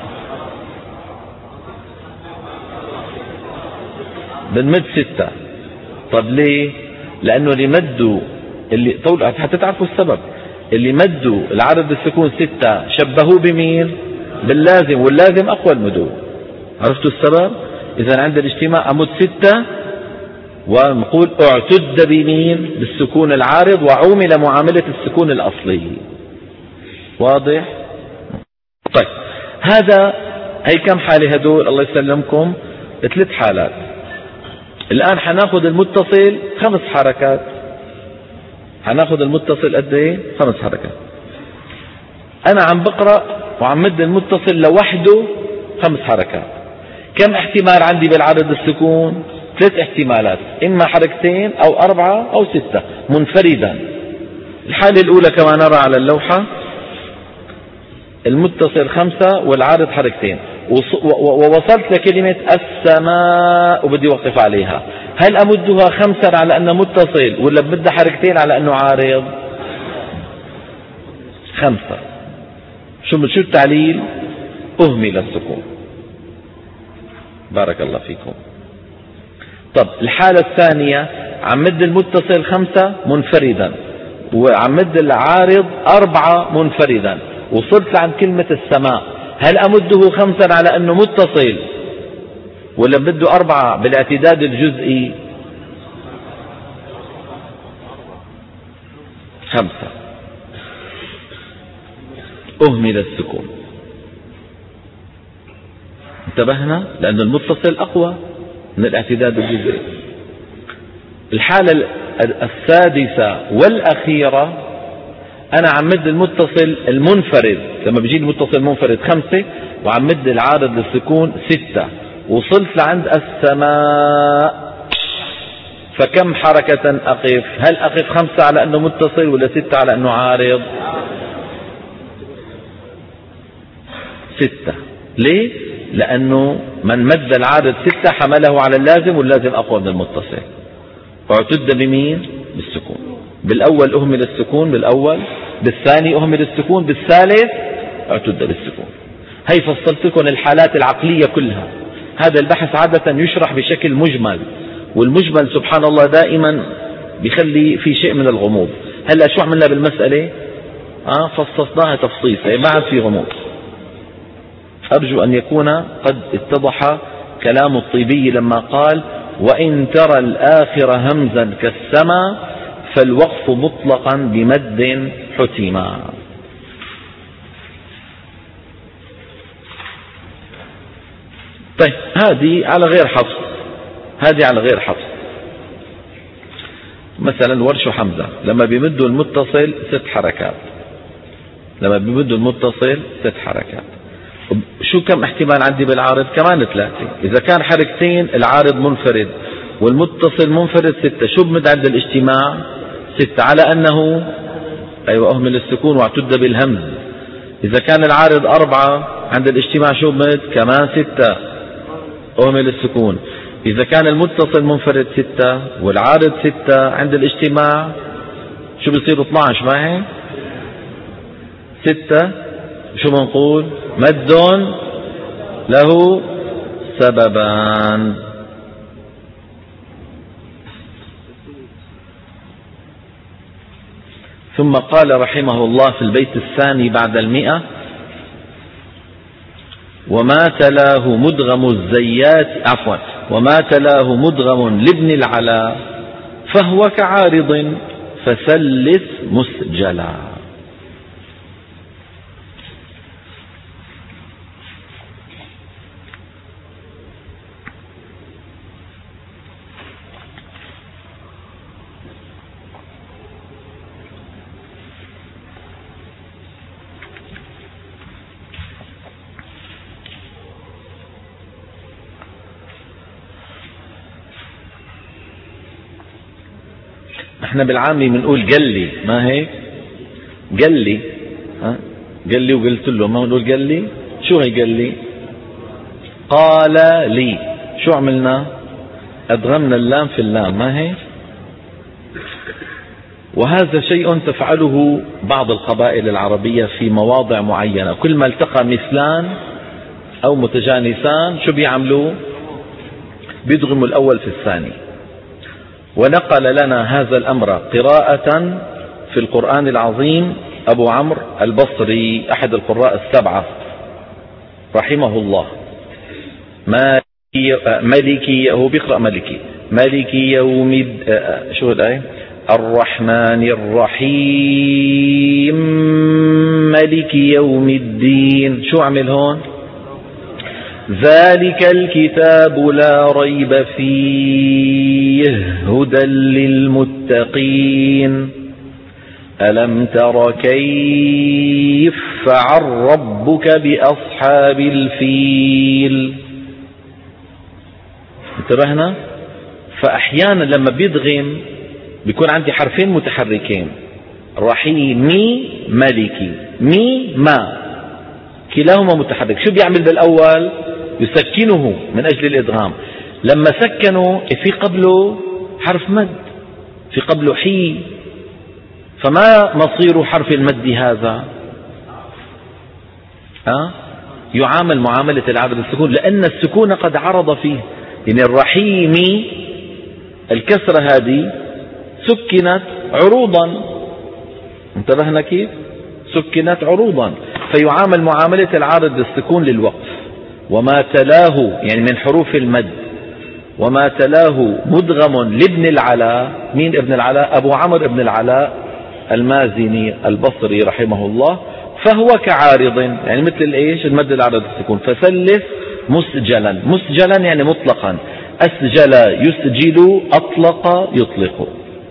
بنمد 6. طب ليه؟ لأنه اللي مدوا حتى تعرفوا السبب، اللي مدوا العرض السكون 6 شبهوه بمين؟ باللازم، واللازم أقوى المدود. عرفتوا السبب؟ إذا عند الاجتماع أمد 6 ونقول اعتد بمين؟ بالسكون العارض، وعومل معاملة السكون الأصلي. واضح؟ طيب هي كم حالة هدول؟ الله يسلمكم 3 حالات. الآن حناخد المتصل 5 حركات. حناخد المتصل قد ايه؟ 5 حركات. أنا عم بقرأ وعم مد المتصل لوحده 5 حركات. كم احتمال عندي بالعرض السكون؟ 3 احتمالات، إما 2 أو 4 أو 6 منفردا. الحالة الأولى كما نرى على اللوحة، المتصل 5 والعارض 2، ووصلت لكلمة السماء وبدي وقف عليها. هل أمدها 5 على أنه متصل، ولا بدها 2 على أنه عارض؟ 5. شو التعليل؟ أهمل السكون. بارك الله فيكم. طب الحالة الثانية، عم مد المتصل 5 منفردا، وعم مد العارض 4 منفردا، وصلت عند كلمة السماء. هل أمده 5 على أنه متصل، ولا بده 4 بالاعتداد الجزئي؟ 5. أهمل السكون. انتبهنا؟ لأن المتصل أقوى من الاعتداد الجزئي. الحالة السادسة والأخيرة، أنا عم مد المتصل المنفرد، لما بيجي المتصل المنفرد 5 وعم مد العارض للسكون 6، وصلت لعند السماء. فكم حركة أقف؟ هل أقف 5 على أنه متصل، ولا 6 على أنه عارض؟ 6. ليه؟ لأنه من مد العارض 6 حمله على اللازم، واللازم أقوى من المتصل. واعتد بمين؟ بالسكون. بالأول أهمل السكون، بالأول. بالثاني أهمل السكون، بالثالث اعتد بالسكون. هي فصلت لكم الحالات العقلية كلها. هذا البحث عادة يشرح بشكل مجمل، والمجمل سبحان الله دائما بيخلي في شيء من الغموض. هلأ شو عملنا بالمسألة؟ فصصناها تفصيل، ما عاد في غموض. أرجو أن يكون قد اتضح كلام الطيبي لما قال: وإن ترى الآخر همزا كالسما فالوقف مطلقا بمد حتما. طيب هذه على غير حفص، هذه على غير حفص. مثلا ورش حمزة لما بيمدوا المتصل 6 حركات، لما بيمدوا المتصل 6 حركات. شو كم احتمال عندي بالعارض؟ كمان 3. إذا كان 2 العارض منفرد والمتصل منفرد 6، شو بمد عند الاجتماع؟ 6 على أنه أهمل السكون واعتد بالهمز. إذا كان العارض 4 عند الاجتماع شو بمد؟ كمان 6 أهمل السكون. إذا كان المتصل منفرد 6 والعارض 6 عند الاجتماع شو بيصير؟ 12. ما هي 6 شو بنقول؟ مد له سببان. ثم قال رحمه الله في البيت الثاني بعد 100: وما تلاه مدغم الزيات وما تلاه مدغم لابن العلا فهو كعارض فثلث مسجلا. احنا بالعامي بنقول قلي، ما هيك؟ قلي، قلي وقلت له، ما بنقول قلي؟ شو هي قلي؟ قال لي. شو عملنا؟ أدغمنا اللام في اللام، ما هي؟ وهذا شيء تفعله بعض القبائل العربية في مواضع معينة، كل ما التقى مثلان أو متجانسان شو بيعملوا؟ بيدغموا الأول في الثاني. ونقل لنا هذا الأمر قراءة في القرآن العظيم أبو عمرو البصري أحد القراء السبعة رحمه الله. مالكي، هو بيقرأ مالكي يوم شو الآية؟ الرحمن الرحيم مالك يوم الدين. شو عمل هون؟ ذلك الكتاب لا ريب فيه هدى للمتقين ألم تر كيف فعل ربك بأصحاب الفيل. انتبهنا؟ فأحيانا لما بيدغم بيكون عندي حرفين متحركين، رحيمي ملكي، ما كلاهما متحرك. شو بيعمل بالأول؟ يسكنه من أجل الإدغام. لما سكنوا في قبله حرف مد، في قبله حي، فما مصير حرف المد هذا؟ يعامل معاملة العارض السكون، لأن السكون قد عرض فيه. يعني الرحيم الكسرة هذه سكنت عروضا، انتبهنا كيف؟ سكنت عروضا، فيعامل معاملة العارض بالسكون للوقف. وما تلاه يعني من حروف المد، وما تلاه مدغم لابن العلاء. مين ابن العلاء؟ أبو عمرو ابن العلاء المازني البصري رحمه الله. فهو كعارض يعني مثل ايش؟ المد العارض السكون. فثلث مسجلا، مسجلا يعني مطلقا، أسجل يسجل، أطلق يطلق.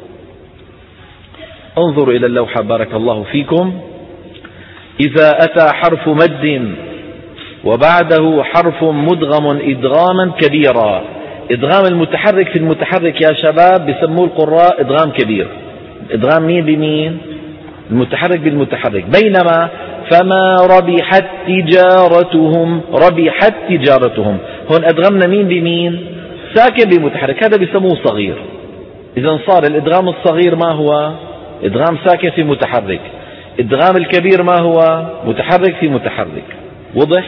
انظروا إلى اللوحة بارك الله فيكم. إذا أتى حرف مد وبعده حرف مدغم إدغاما كبيرا. إدغام المتحرك في المتحرك يا شباب بسموه القراء إدغام كبير. إدغام مين بمين؟ المتحرك بالمتحرك. بينما فما ربحت تجارتهم، ربحت تجارتهم، هون أدغمنا مين بمين؟ ساكن بمتحرك، هذا بسموه صغير. إذا صار الإدغام الصغير ما هو؟ إدغام ساكن في متحرك. إدغام الكبير ما هو؟ متحرك في متحرك. وضح؟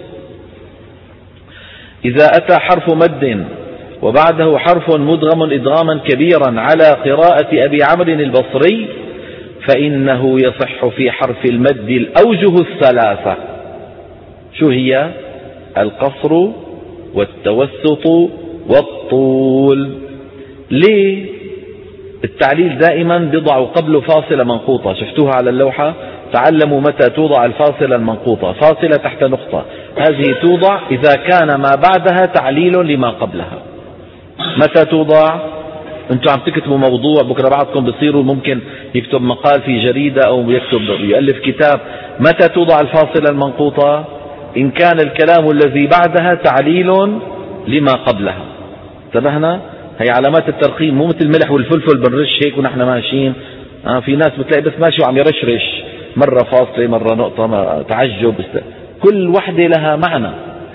إذا أتى حرف مد وبعده حرف مدغم إدغاما كبيرا على قراءة أبي عمرو البصري فإنه يصح في حرف المد الأوجه الثلاثة. شو هي؟ القصر والتوسط والطول. ليه؟ التعليل دائما بيضع قبله فاصلة منقوطة، شفتوها على اللوحة؟ تعلموا متى توضع الفاصلة المنقوطة، فاصلة تحت نقطة، هذه توضع إذا كان ما بعدها تعليل لما قبلها. متى توضع؟ انتم عم تكتبوا موضوع، بكرة بعضكم بصيروا ممكن يكتب مقال في جريدة أو يؤلف كتاب. متى توضع الفاصلة المنقوطة؟ إن كان الكلام الذي بعدها تعليل لما قبلها. انتبهنا؟ هي علامات الترقيم، مو مثل الملح والفلفل بنرش هيك ونحن ماشيين. في ناس بتلاقي بس ماشي وعم يرشرش، مرة فاصلة مرة نقطة، تعجب. كل وحدة لها معنى،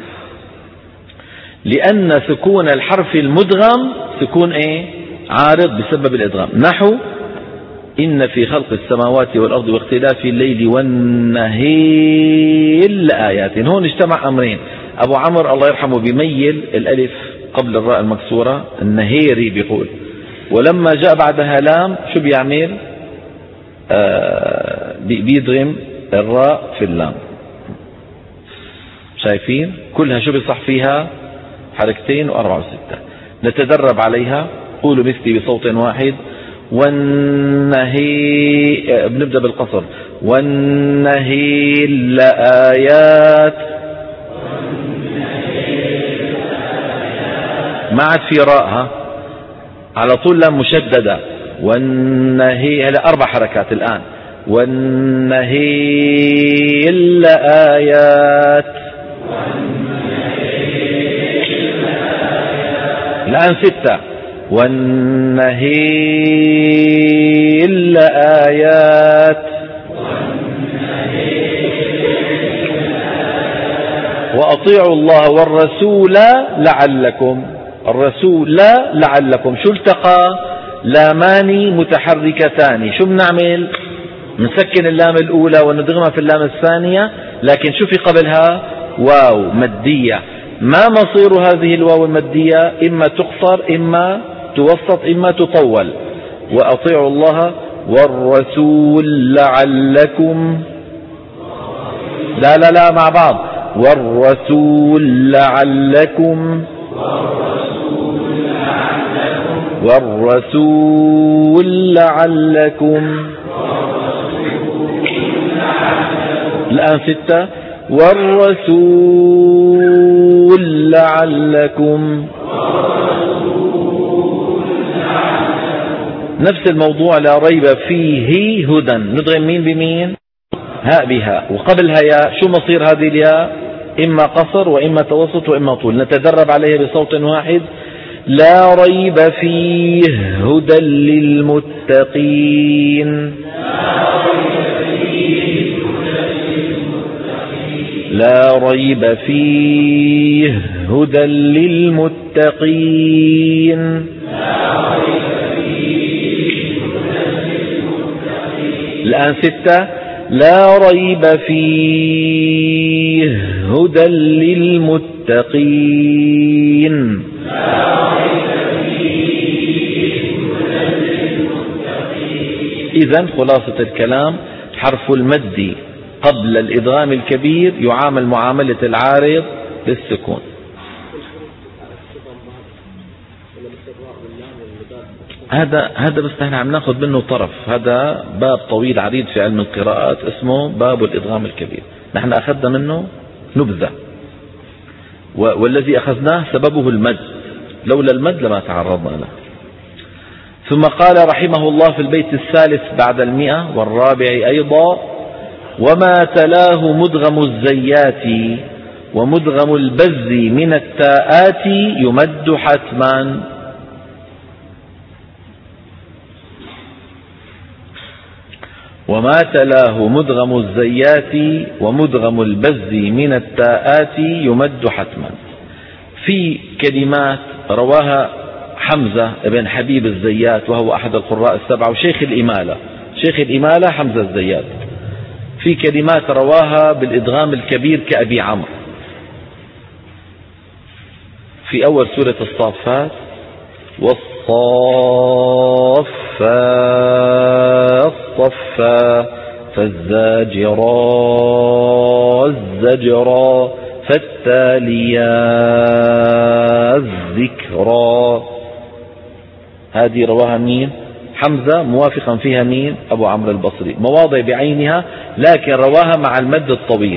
لأن سكون الحرف المدغم سكون ايه؟ عارض بسبب الإدغام. نحو إن في خلق السماوات والأرض واختلاف الليل والنهار لآيات. هون اجتمع أمرين، أبو عمرو الله يرحمه بيميل الألف قبل الراء المكسورة، النهيري بيقول، ولما جاء بعدها لام شو بيعمل؟ بيدغم الراء في اللام. شايفين كلها شو بيصح فيها؟ حركتين وأربعة وستة. نتدرب عليها. قولوا مثلي بصوت واحد. والنهي، بنبدأ بالقصر. والنهي لآيات، ما عاد في راءها، على طول لام مشددة. والنهي، هلا 4 حركات الآن. والنهي لآيات، الآن 6. والنهي لآيات، وأطيعوا الله والرسول لعلكم. الرسول لعلكم شو التقى؟ لامان متحركتان. شو بنعمل؟ نسكن اللام الأولى وندغمها في اللام الثانية، لكن شو في قبلها؟ واو مادية. ما مصير هذه الواو المادية؟ إما تقصر، إما توسط، إما تطول. وأطيعوا الله والرسول لعلكم، لا مع بعض. والرسول لعلكم، والرسول لعلكم. الآن 6. والرسول لعلكم. نفس الموضوع لا ريب فيه هدى. نضغم مين بمين؟ هاء بها، وقبلها ياء. شو مصير هذه الياء؟ إما قصر وإما توسط وإما طول. نتدرب عليها بصوت واحد. لا ريب فيه هدى للمتقين. لا ريب فيه هدى للمتقين. الآن 6. لا ريب فيه هدى للمتقين. إذن خلاصة الكلام، حرف المد قبل الإدغام الكبير يعامل معاملة العارض للسكون. هذا بس نحن عم ناخذ منه طرف. هذا باب طويل عريض في علم القراءات اسمه باب الإدغام الكبير، نحن أخذنا منه نبذة، والذي أخذناه سببه المد، لولا المد لما تعرضنا له. ثم قال رحمه الله في البيت 3 بعد 100 والرابع أيضا: وما تلاه مدغم الزيات ومدغم البز من التاءات يمد حتما. وما تلاه مدغم الزيات ومدغم البز من التاءات يمد حتما. في كلمات رواها حمزة بن حبيب الزيات وهو أحد القراء السبعة وشيخ الإمالة، شيخ الإمالة حمزة الزيات. في كلمات رواها بالإدغام الكبير كأبي عمرو في أول سورة الصافات: والصافات صفا فالزاجرات زجرا فالتاليات ذكرا. هذه رواها مين؟ حمزة، موافقا فيها مين؟ أبو عمرو البصري، مواضع بعينها، لكن رواها مع المد الطويل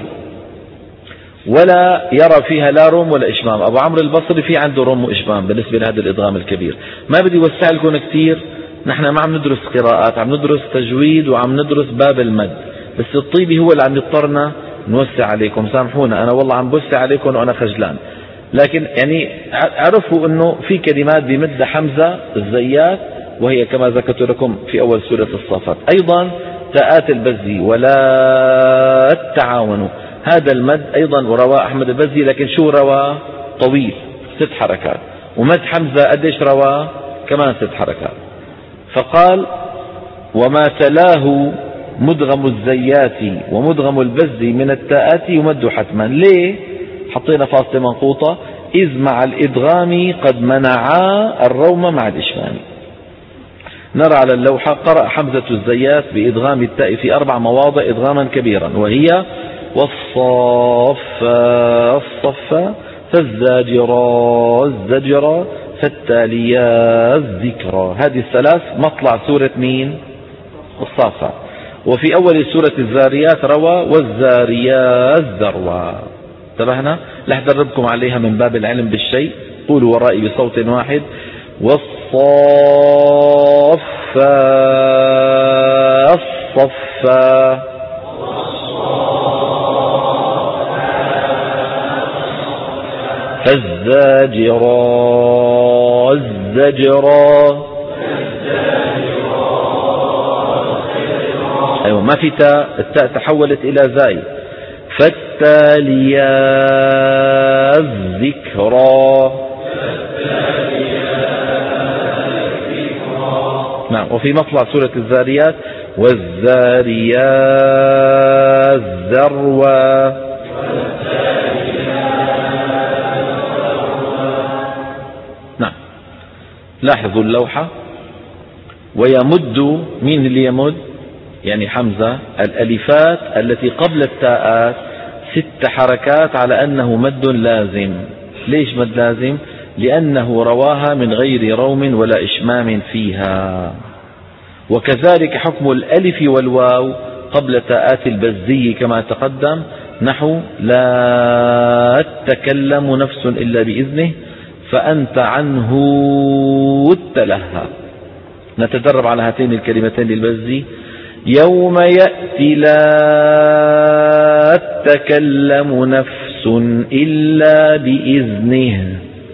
ولا يرى فيها لا رم ولا إشمام. أبو عمرو البصري في عنده رم وإشمام بالنسبة لهذا الإدغام الكبير. ما بدي وسع لكم كثير، نحن ما عم ندرس قراءات، عم ندرس تجويد وعم ندرس باب المد، بس الطيبي هو اللي عم يضطرنا نوسع عليكم. سامحونا، أنا والله عم بوسع عليكم وأنا خجلان، لكن يعني عرفوا أنه في كلمات بمد حمزة الزيات وهي كما ذكرت لكم في أول سورة الصافات. أيضا تاءات البزي ولا التعاونوا، هذا المد أيضا وروى أحمد البزي، لكن شو روى؟ طويل 6 حركات. ومد حمزة قديش روى؟ كمان 6 حركات. فقال: وما تلاه مدغم الزيات ومدغم البز من التاءات يمد حتما. ليه؟ حطينا فاصلة منقوطة، إذ مع الإدغام قد منعا الروم مع الإشمام. نرى على اللوحة: قرأ حمزة الزيات بإدغام التاء في 4 مواضع إدغاما كبيرا، وهي والصافا الصفا، فالزاجرا الزجرا، فالتاليا الذكرى. هذه الثلاث مطلع سورة مين؟ الصافا. وفي أول سورة الزاريات روى والزاريات ذروا. انتبهنا؟ رح أدربكم عليها من باب العلم بالشيء. قولوا ورائي بصوت واحد: والصافا الصفا، فالزاجرا الزجرا. أيوة، ما في تاء، التاء تحولت إلى زاي. فالتاليا الذكرى. نعم. وفي مطلع سورة الزاريات: والزاريات ذروا. نعم. لاحظوا اللوحة: ويمد. مين اللي يمد؟ يعني حمزة. الألفات التي قبل التاءات 6 حركات على أنه مد لازم. ليش مد لازم؟ لأنه رواها من غير روم ولا إشمام فيها. وكذلك حكم الألف والواو قبل تاءات البزي كما تقدم، نحو لا تكلم نفس إلا بإذنه فأنت عنه تلهى. نتدرب على هاتين الكلمتين للبزي: يوم يأتي لا تكلم نفس إلا بإذنه.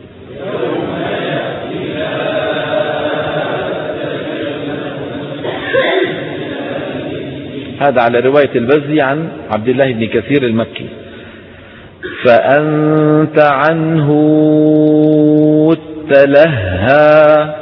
هذا على رواية البزي عن عبد الله بن كثير المكي. فأنت عنه تلهى.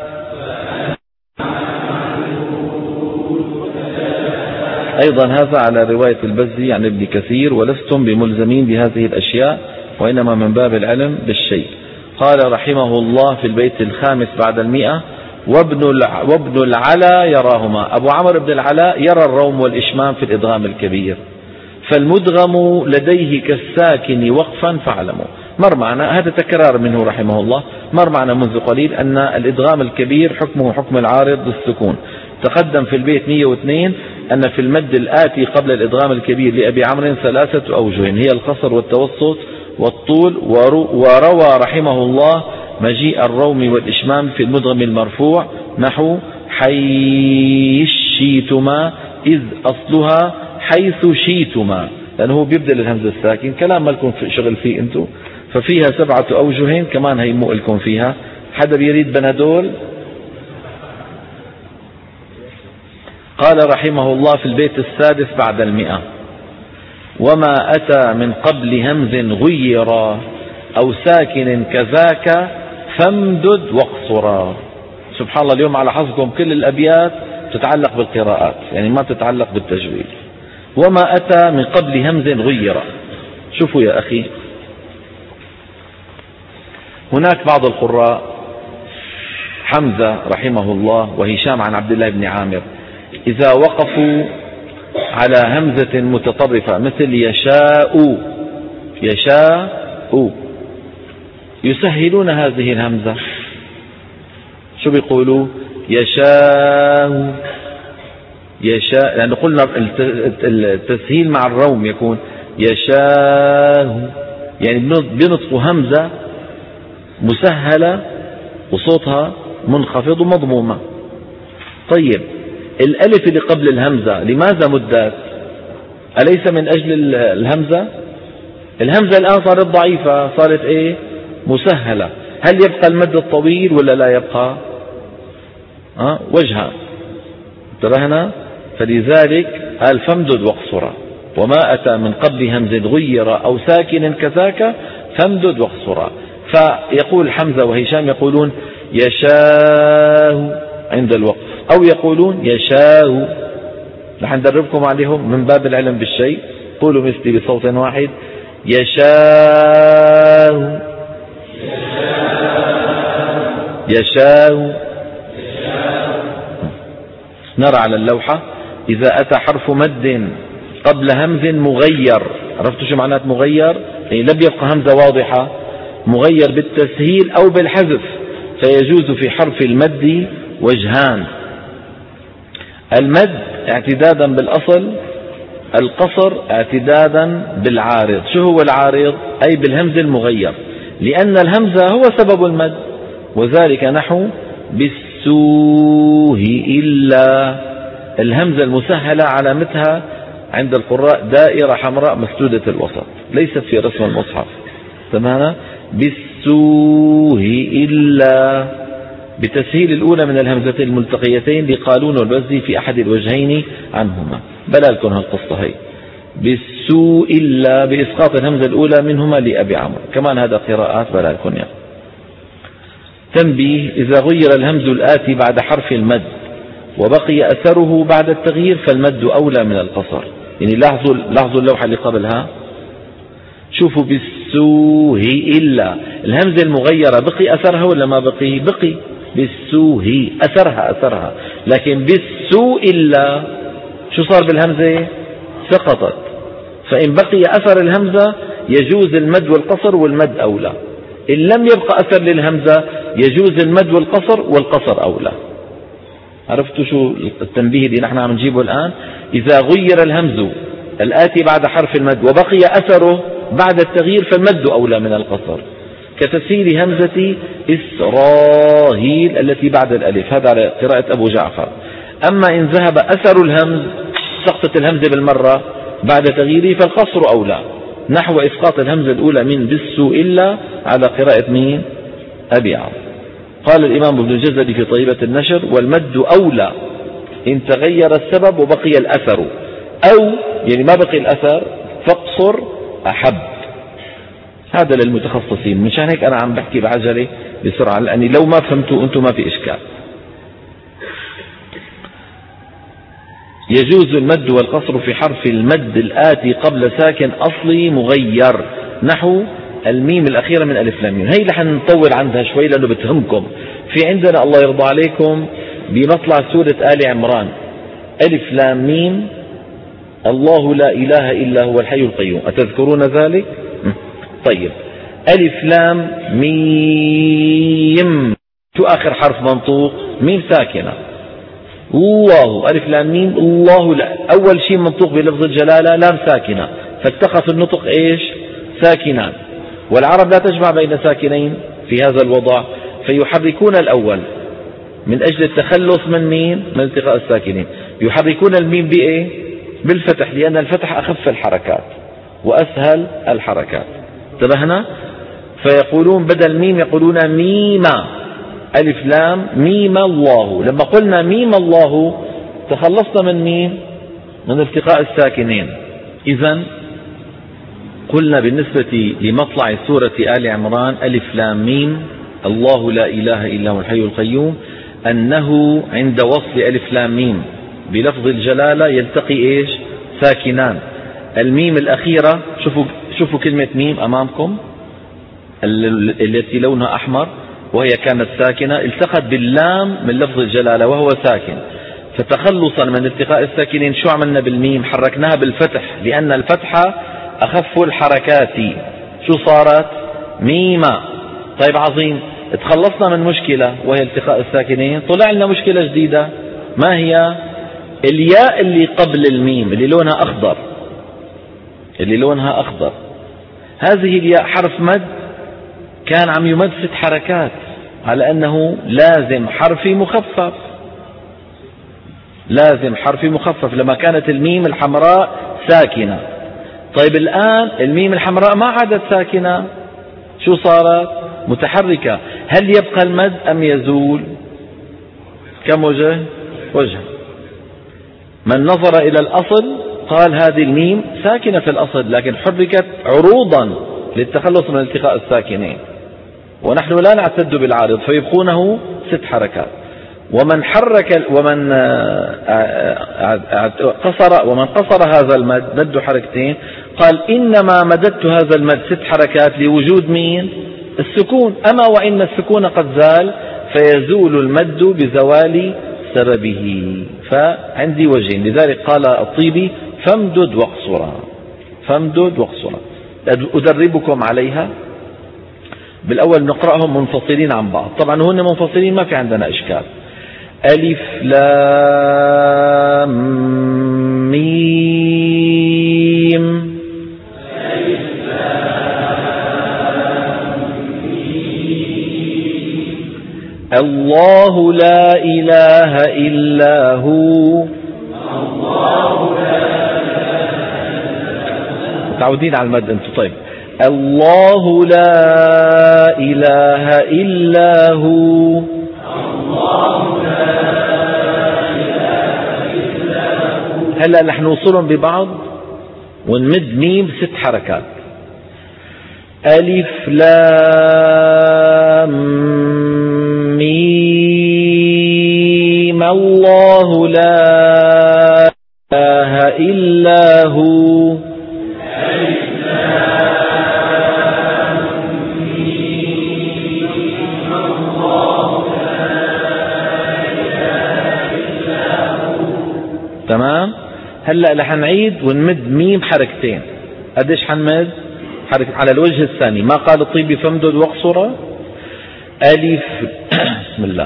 أيضا هذا على رواية البزي عن ابن كثير. ولستم بملزمين بهذه الأشياء، وإنما من باب العلم بالشيء. قال رحمه الله في البيت 5 بعد 100: وابن العلا يراهما. أبو عمرو بن العلاء يرى الروم والإشمام في الإدغام الكبير، فالمدغم لديه كالساكن وقفا فاعلموا. مر معنا هذا تكرار منه رحمه الله، مر معنا منذ قليل أن الإدغام الكبير حكمه حكم العارض بالسكون. تقدم في البيت 102 أن في المد الآتي قبل الإدغام الكبير لأبي عمرو 3 أوجه، هي القصر والتوسط والطول. وروى رحمه الله مجيء الروم والإشمام في المدغم المرفوع، نحو حيث شيتما، إذ أصلها حيث شيتما، لأنه بيبدل الهمزة الساكن. كلام ما لكم شغل فيه أنتم، ففيها 7 أوجه كمان هيمو لكم فيها. حدا بيريد بنادول؟ قال رحمه الله في البيت 6 بعد 100: وما أتى من قبل همز غيرا أو ساكن كذاك فامدد واقصرا. سبحان الله، اليوم على حظكم كل الأبيات تتعلق بالقراءات، يعني ما تتعلق بالتجويد. وما أتى من قبل همز غيرا. شوفوا يا أخي، هناك بعض القراء حمزة رحمه الله وهشام عن عبد الله بن عامر إذا وقفوا على همزة متطرفة مثل يشاء يسهلون هذه الهمزة. شو بيقولوا؟ يشاء، لأن قلنا التسهيل مع الروم يكون يشاء، يعني بنطقوا همزة مسهلة وصوتها منخفض ومضمومة. طيب الألف اللي قبل الهمزة لماذا مدت؟ أليس من أجل الهمزة؟ الهمزة الآن صارت ضعيفة، صارت إيه؟ مسهلة. هل يبقى المد الطويل ولا لا يبقى؟ وجهها. انتبهنا؟ فلذلك قال فامدد واقصرا. وما أتى من قبل همز غير أو ساكن كذاك فامدد واقصرا. فيقول حمزة وهشام يقولون يشاء عند الوقف، أو يقولون يشاء. نحن ندربكم عليهم من باب العلم بالشيء. قولوا مثلي بصوت واحد: يشاء يشاء. نرى على اللوحة إذا أتى حرف مد قبل همز مغير، عرفتوا شو معنات مغير؟ يعني لم يبقى همزة واضحة، مغير بالتسهيل أو بالحذف، فيجوز في حرف المد وجهان: المد اعتدادا بالأصل، القصر اعتدادا بالعارض. شو هو العارض؟ أي بالهمز المغير، لأن الهمزة هو سبب المد، وذلك نحو بالسوء إلا. الهمزة المسهلة علامتها عند القراء دائرة حمراء مسدودة الوسط، ليست في رسم المصحف. تمام؟ بالسوء إلا، بتسهيل الأولى من الهمزتين الملتقيتين لقالون والبزي في أحد الوجهين عنهما. بلا لكم هالقصة هي بالسوء إلا بإسقاط الهمزة الأولى منهما لأبي عمرو، كمان هذا قراءات بلا لكم يعني. تنبيه: إذا غير الهمز الآتي بعد حرف المد وبقي أثره بعد التغيير فالمد أولى من القصر. يعني لاحظوا اللوحة اللي قبلها، شوفوا بالسوء إلا، الهمزة المغيرة بقي أثرها ولا ما بقي؟ بقي بالسوء أثرها، لكن بالسوء إلا شو صار بالهمزة؟ سقطت. فإن بقي أثر الهمزة يجوز المد والقصر، والمد أولى. إن لم يبقى أثر للهمزة يجوز المد والقصر أولى. عرفتوا شو التنبيه اللي نحن عم نجيبه الآن؟ إذا غير الهمز الآتي بعد حرف المد وبقي أثره بعد التغيير فالمد أولى من القصر، كتسهيل همزة إسراهيل التي بعد الألف، هذا على قراءة أبو جعفر. أما إن ذهب أثر الهمز، سقطت الهمزة بالمرة بعد تغييره، فالقصر أولى، نحو إسقاط الهمزة الأولى من بالسوء إلا على قراءة مين؟ أبي عمرو. قال الإمام ابن الجزري في طيبة النشر: والمد أولى إن تغير السبب وبقي الأثر، أو يعني ما بقي الأثر فاقصر أحب. هذا للمتخصصين، مشان هيك أنا عم بحكي بعجلة بسرعة، لأني لو ما فهمتوا أنتم ما في إشكال. يجوز المد والقصر في حرف المد الآتي قبل ساكن أصلي مغير، نحو الميم الأخيرة من ألف لام ميم. هي رح نطول عندها شوي لأنه بتهمكم. في عندنا الله يرضى عليكم بمطلع سورة آل عمران ألف لام ميم الله لا إله إلا هو الحي القيوم، أتذكرون ذلك؟ طيب، ألف لام ميم، شو آخر حرف منطوق؟ ميم ساكنة. الله، ألف لام ميم الله، لا، أول شيء منطوق بلفظ الجلالة لام ساكنة، فاتخذ النطق إيش؟ ساكنان، والعرب لا تجمع بين ساكنين في هذا الوضع، فيحركون الأول من أجل التخلص من مين؟ من التقاء الساكنين. يحركون الميم بإيه؟ بالفتح، لأن الفتح أخف الحركات وأسهل الحركات. انتبهنا؟ فيقولون بدل ميم يقولون ميما، ألف لام ميم الله. لما قلنا ميم الله تخلصنا من مين؟ من التقاء الساكنين. إذن قلنا بالنسبة لمطلع سورة آل عمران ألف لام ميم الله لا إله إلا هو الحي القيوم، أنه عند وصل ألف لام ميم بلفظ الجلالة يلتقي إيش؟ ساكنان. الميم الأخيرة، شوفوا كلمة ميم أمامكم التي لونها أحمر وهي كانت ساكنة، التقت باللام من لفظ الجلالة وهو ساكن، فتخلصا من التقاء الساكنين شو عملنا بالميم؟ حركناها بالفتح، لأن الفتحة أخف الحركات. شو صارت؟ ميمة. طيب عظيم، تخلصنا من مشكلة وهي التقاء الساكنين، طلع لنا مشكلة جديدة. ما هي؟ الياء اللي قبل الميم اللي لونها أخضر، هذه الياء حرف مد كان عم يمد 6 حركات على أنه لازم حرفي مخفف لما كانت الميم الحمراء ساكنة. طيب الآن الميم الحمراء ما عادت ساكنة، شو صارت؟ متحركة. هل يبقى المد أم يزول؟ كم وجه؟ من نظر إلى الأصل قال هذه الميم ساكنة في الأصل، لكن حركت عروضا للتخلص من التقاء الساكنين، ونحن لا نعتد بالعارض فيبقونه 6 حركات. ومن قصر هذا المد مد حركتين قال إنما مددت هذا المد 6 حركات لوجود مين؟ السكون. أما وإن السكون قد زال فيزول المد بزوال سببه. فعندي وجهين، لذلك قال الطيبي فامدد واقصرا. فامدد واقصرا. أدربكم عليها. بالأول نقرأهم منفصلين عن بعض، طبعا هن منفصلين ما في عندنا إشكال. ألف لام ميم. الله لا إله إلا هو. متعودين على المد أنتم. طيب الله لا إله إلا هو. هلأ نحن نوصلهم ببعض ونمد ميم 6 حركات. ألف لام ميم الله لا إله إلا هو. تمام. هلأ رح نعيد ونمد ميم حركتين. قديش حنمد؟ حركة على الوجه الثاني. ما قال الطيبي فامدد واقصرا؟ ألف بسم الله.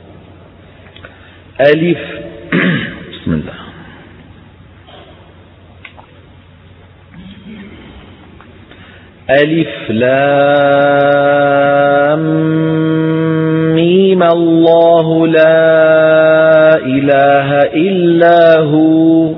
ألف بسم الله. ألف لام ميم الله لا إله إلا هو.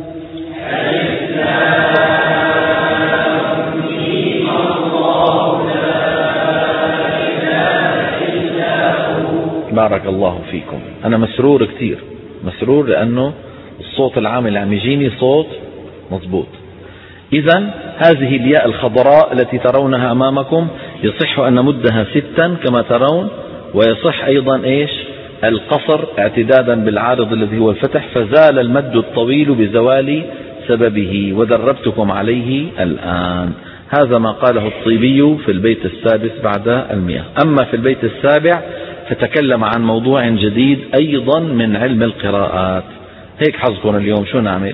بارك الله فيكم. أنا مسرور كثير، مسرور لأنه الصوت العام اللي عم يجيني صوت مضبوط. إذن هذه الياء الخضراء التي ترونها أمامكم يصح أن نمدها 6 كما ترون، ويصح أيضا إيش؟ القصر اعتدادا بالعارض الذي هو الفتح، فزال المد الطويل بزوال سببه ودربتكم عليه الآن. هذا ما قاله الطيبي في البيت 6 بعد 100. أما في البيت 7 فتكلم عن موضوع جديد أيضا من علم القراءات. هيك حظكم اليوم، شو نعمل؟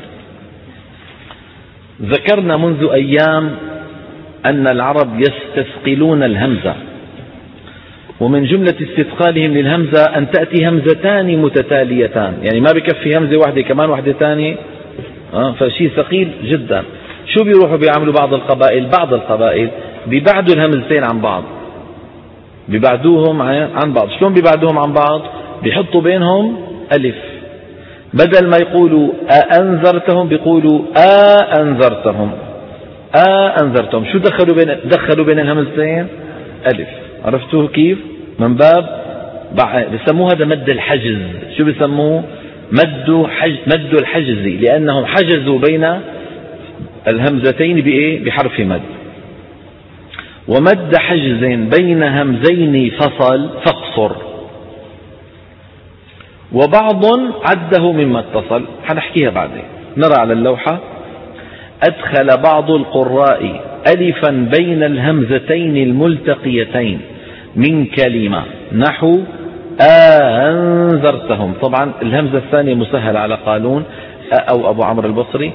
ذكرنا منذ أيام أن العرب يستثقلون الهمزة، ومن جملة استثقالهم للهمزة أن تأتي همزتان متتاليتان، يعني ما بكفي همزة واحدة كمان واحدة ثانية، فشيء ثقيل جدا. شو بيروحوا بيعملوا بعض القبائل بيبعدوا الهمزتين عن بعض، بيبعدوهم عن بعض. شلون بيبعدوهم عن بعض؟ بيحطوا بينهم ألف، بدل ما يقولوا أنذرتهم بيقولوا أنذرتهم. أنذرتهم شو دخلوا بين الهمزتين؟ ألف. عرفتوه كيف؟ من باب بسموه هذا مد الحجز. شو بسموه؟ مد الحجز، لأنهم حجزوا بين الهمزتين بإيه؟ بحرف مد. ومد حجز بين همزين فصل فاقصر. وبعض عده مما اتصل، حنحكيها بعدين. نرى على اللوحة: أدخل بعض القراء ألفا بين الهمزتين الملتقيتين من كلمة نحو أنذرتهم. طبعا الهمزة الثانية مسهلة على قالون أو أبو عمرو البصري.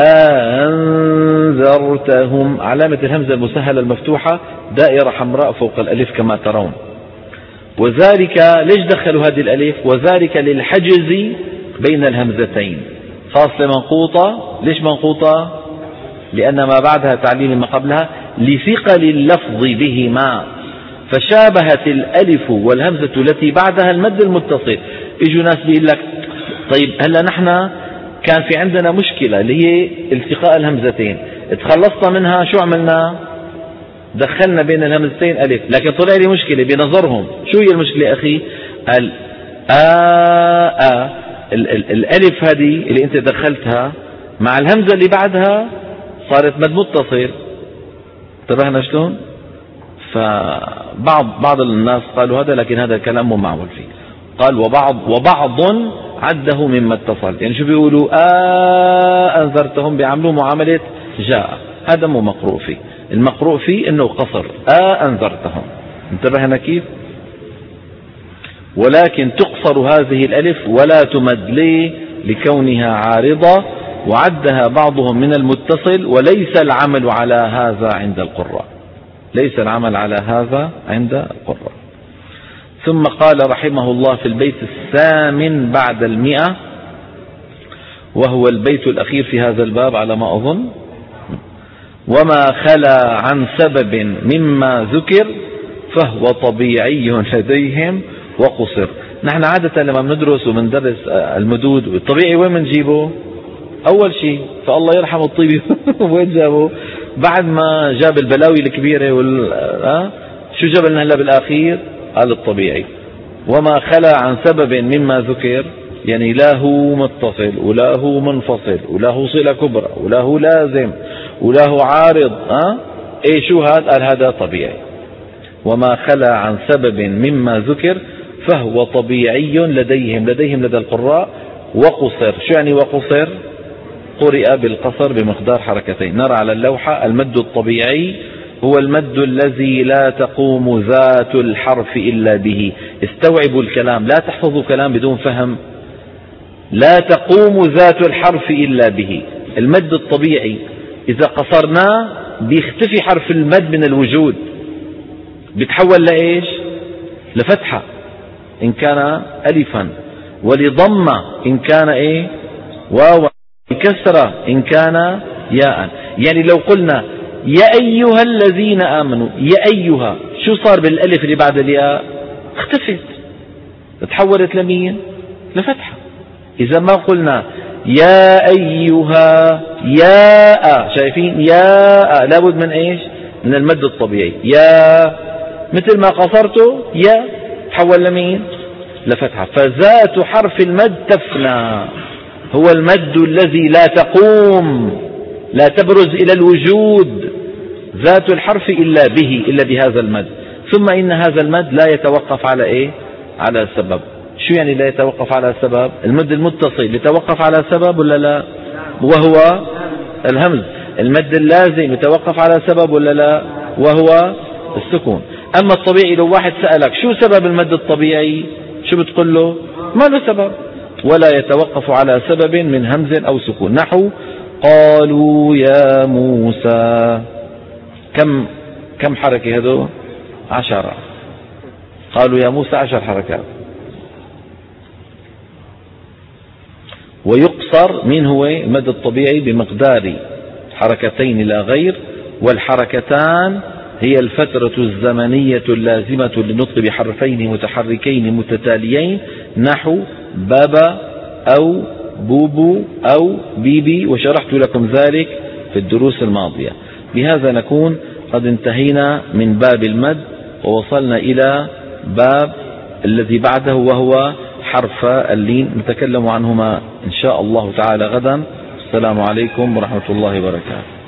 أنذرتهم، علامة الهمزة المسهلة المفتوحة دائرة حمراء فوق الألف كما ترون. وذلك ليش دخلوا هذه الألف؟ وذلك للحجز بين الهمزتين. فاصلة منقوطة. ليش منقوطة؟ لأن ما بعدها تعليل ما قبلها، لثقل اللفظ بهما، فشابهت الألف والهمزة التي بعدها المد المتصل. يجوا ناس بيقول لك طيب هلا نحن كان في عندنا مشكلة اللي هي التقاء الهمزتين، تخلصنا منها، شو عملنا؟ دخلنا بين الهمزتين ألف، لكن طلع لي مشكلة بنظرهم. شو هي المشكلة أخي؟ الألف هذه اللي أنت دخلتها مع الهمزة اللي بعدها صارت مد متصل. انتبهنا شلون؟ فبعض الناس قالوا هذا، لكن هذا الكلام مو معمول فيه. قال وبعض عده مما اتصل، يعني شو بيقولوا؟ أنذرتهم، بيعملوا معاملة جاء. هذا مو مقروء فيه. المقروء فيه أنه قصر أنذرتهم. انتبهنا كيف؟ ولكن تقصر هذه الألف ولا تمد ليه؟ لكونها عارضة، وعدها بعضهم من المتصل، وليس العمل على هذا عند القراء. ليس العمل على هذا عند القراء. ثم قال رحمه الله في البيت 8 بعد 100، وهو البيت الأخير في هذا الباب على ما أظن: وما خلا عن سبب مما ذكر فهو طبيعي لديهم وقصر. نحن عادة لما بندرس وبندرس المدود الطبيعي وين بنجيبه؟ أول شيء فالله يرحم الطيبي وين جابه؟ بعد ما جاب البلاوي الكبيرة شو جاب لنا هلا بالأخير؟ قال الطبيعي. وما خلا عن سبب مما ذكر، يعني لا هو متصل ولا هو منفصل ولا هو صلة كبرى ولا هو لازم ولا هو عارض. ايه شو هذا؟ قال هذا طبيعي. وما خلا عن سبب مما ذكر فهو طبيعي لديهم لدى القراء وقصر. شو يعني وقصر؟ قرئ بالقصر بمقدار حركتين. نرى على اللوحة: المد الطبيعي هو المد الذي لا تقوم ذات الحرف إلا به. استوعبوا الكلام، لا تحفظوا كلام بدون فهم. لا تقوم ذات الحرف إلا به. المد الطبيعي إذا قصرناه بيختفي حرف المد من الوجود، بيتحول لإيش؟ لفتحة إن كان ألفا، ولضمة إن كان إيه؟ واو، لكسرة إن كان ياء. يعني لو قلنا يا أيها الذين آمنوا، يا أيها، شو صار بالألف اللي بعد الياء؟ اختفت، تحولت لمين؟ لفتحة. إذا ما قلنا يا أيها ياء، شايفين؟ ياء لابد من إيش؟ من المد الطبيعي. يا مثل ما قصرته يا تحول لمين؟ لفتحة. فذات حرف المد تفنى، هو المد الذي لا تقوم، لا تبرز إلى الوجود ذات الحرف إلا به، إلا بهذا المد. ثم إن هذا المد لا يتوقف على إيه؟ على سبب. شو يعني لا يتوقف على سبب؟ المد المتصل يتوقف على سبب ولا لا؟ وهو الهمز. المد اللازم يتوقف على سبب ولا لا؟ وهو السكون. أما الطبيعي لو واحد سألك شو سبب المد الطبيعي، شو بتقول له؟ ما له سبب، ولا يتوقف على سبب من همز أو سكون. نحو قالوا يا موسى، كم حركة هذو؟ 10. قالوا يا موسى 10 حركات. ويقصر من هو المد الطبيعي بمقدار حركتين لا غير، والحركتان هي الفترة الزمنية اللازمة للنطق بحرفين متحركين متتاليين، نحو بابا أو بوبو أو بيبي، وشرحت لكم ذلك في الدروس الماضية. بهذا نكون قد انتهينا من باب المد، ووصلنا إلى باب الذي بعده وهو حرف اللين، نتكلم عنهما إن شاء الله تعالى غدا. السلام عليكم ورحمة الله وبركاته.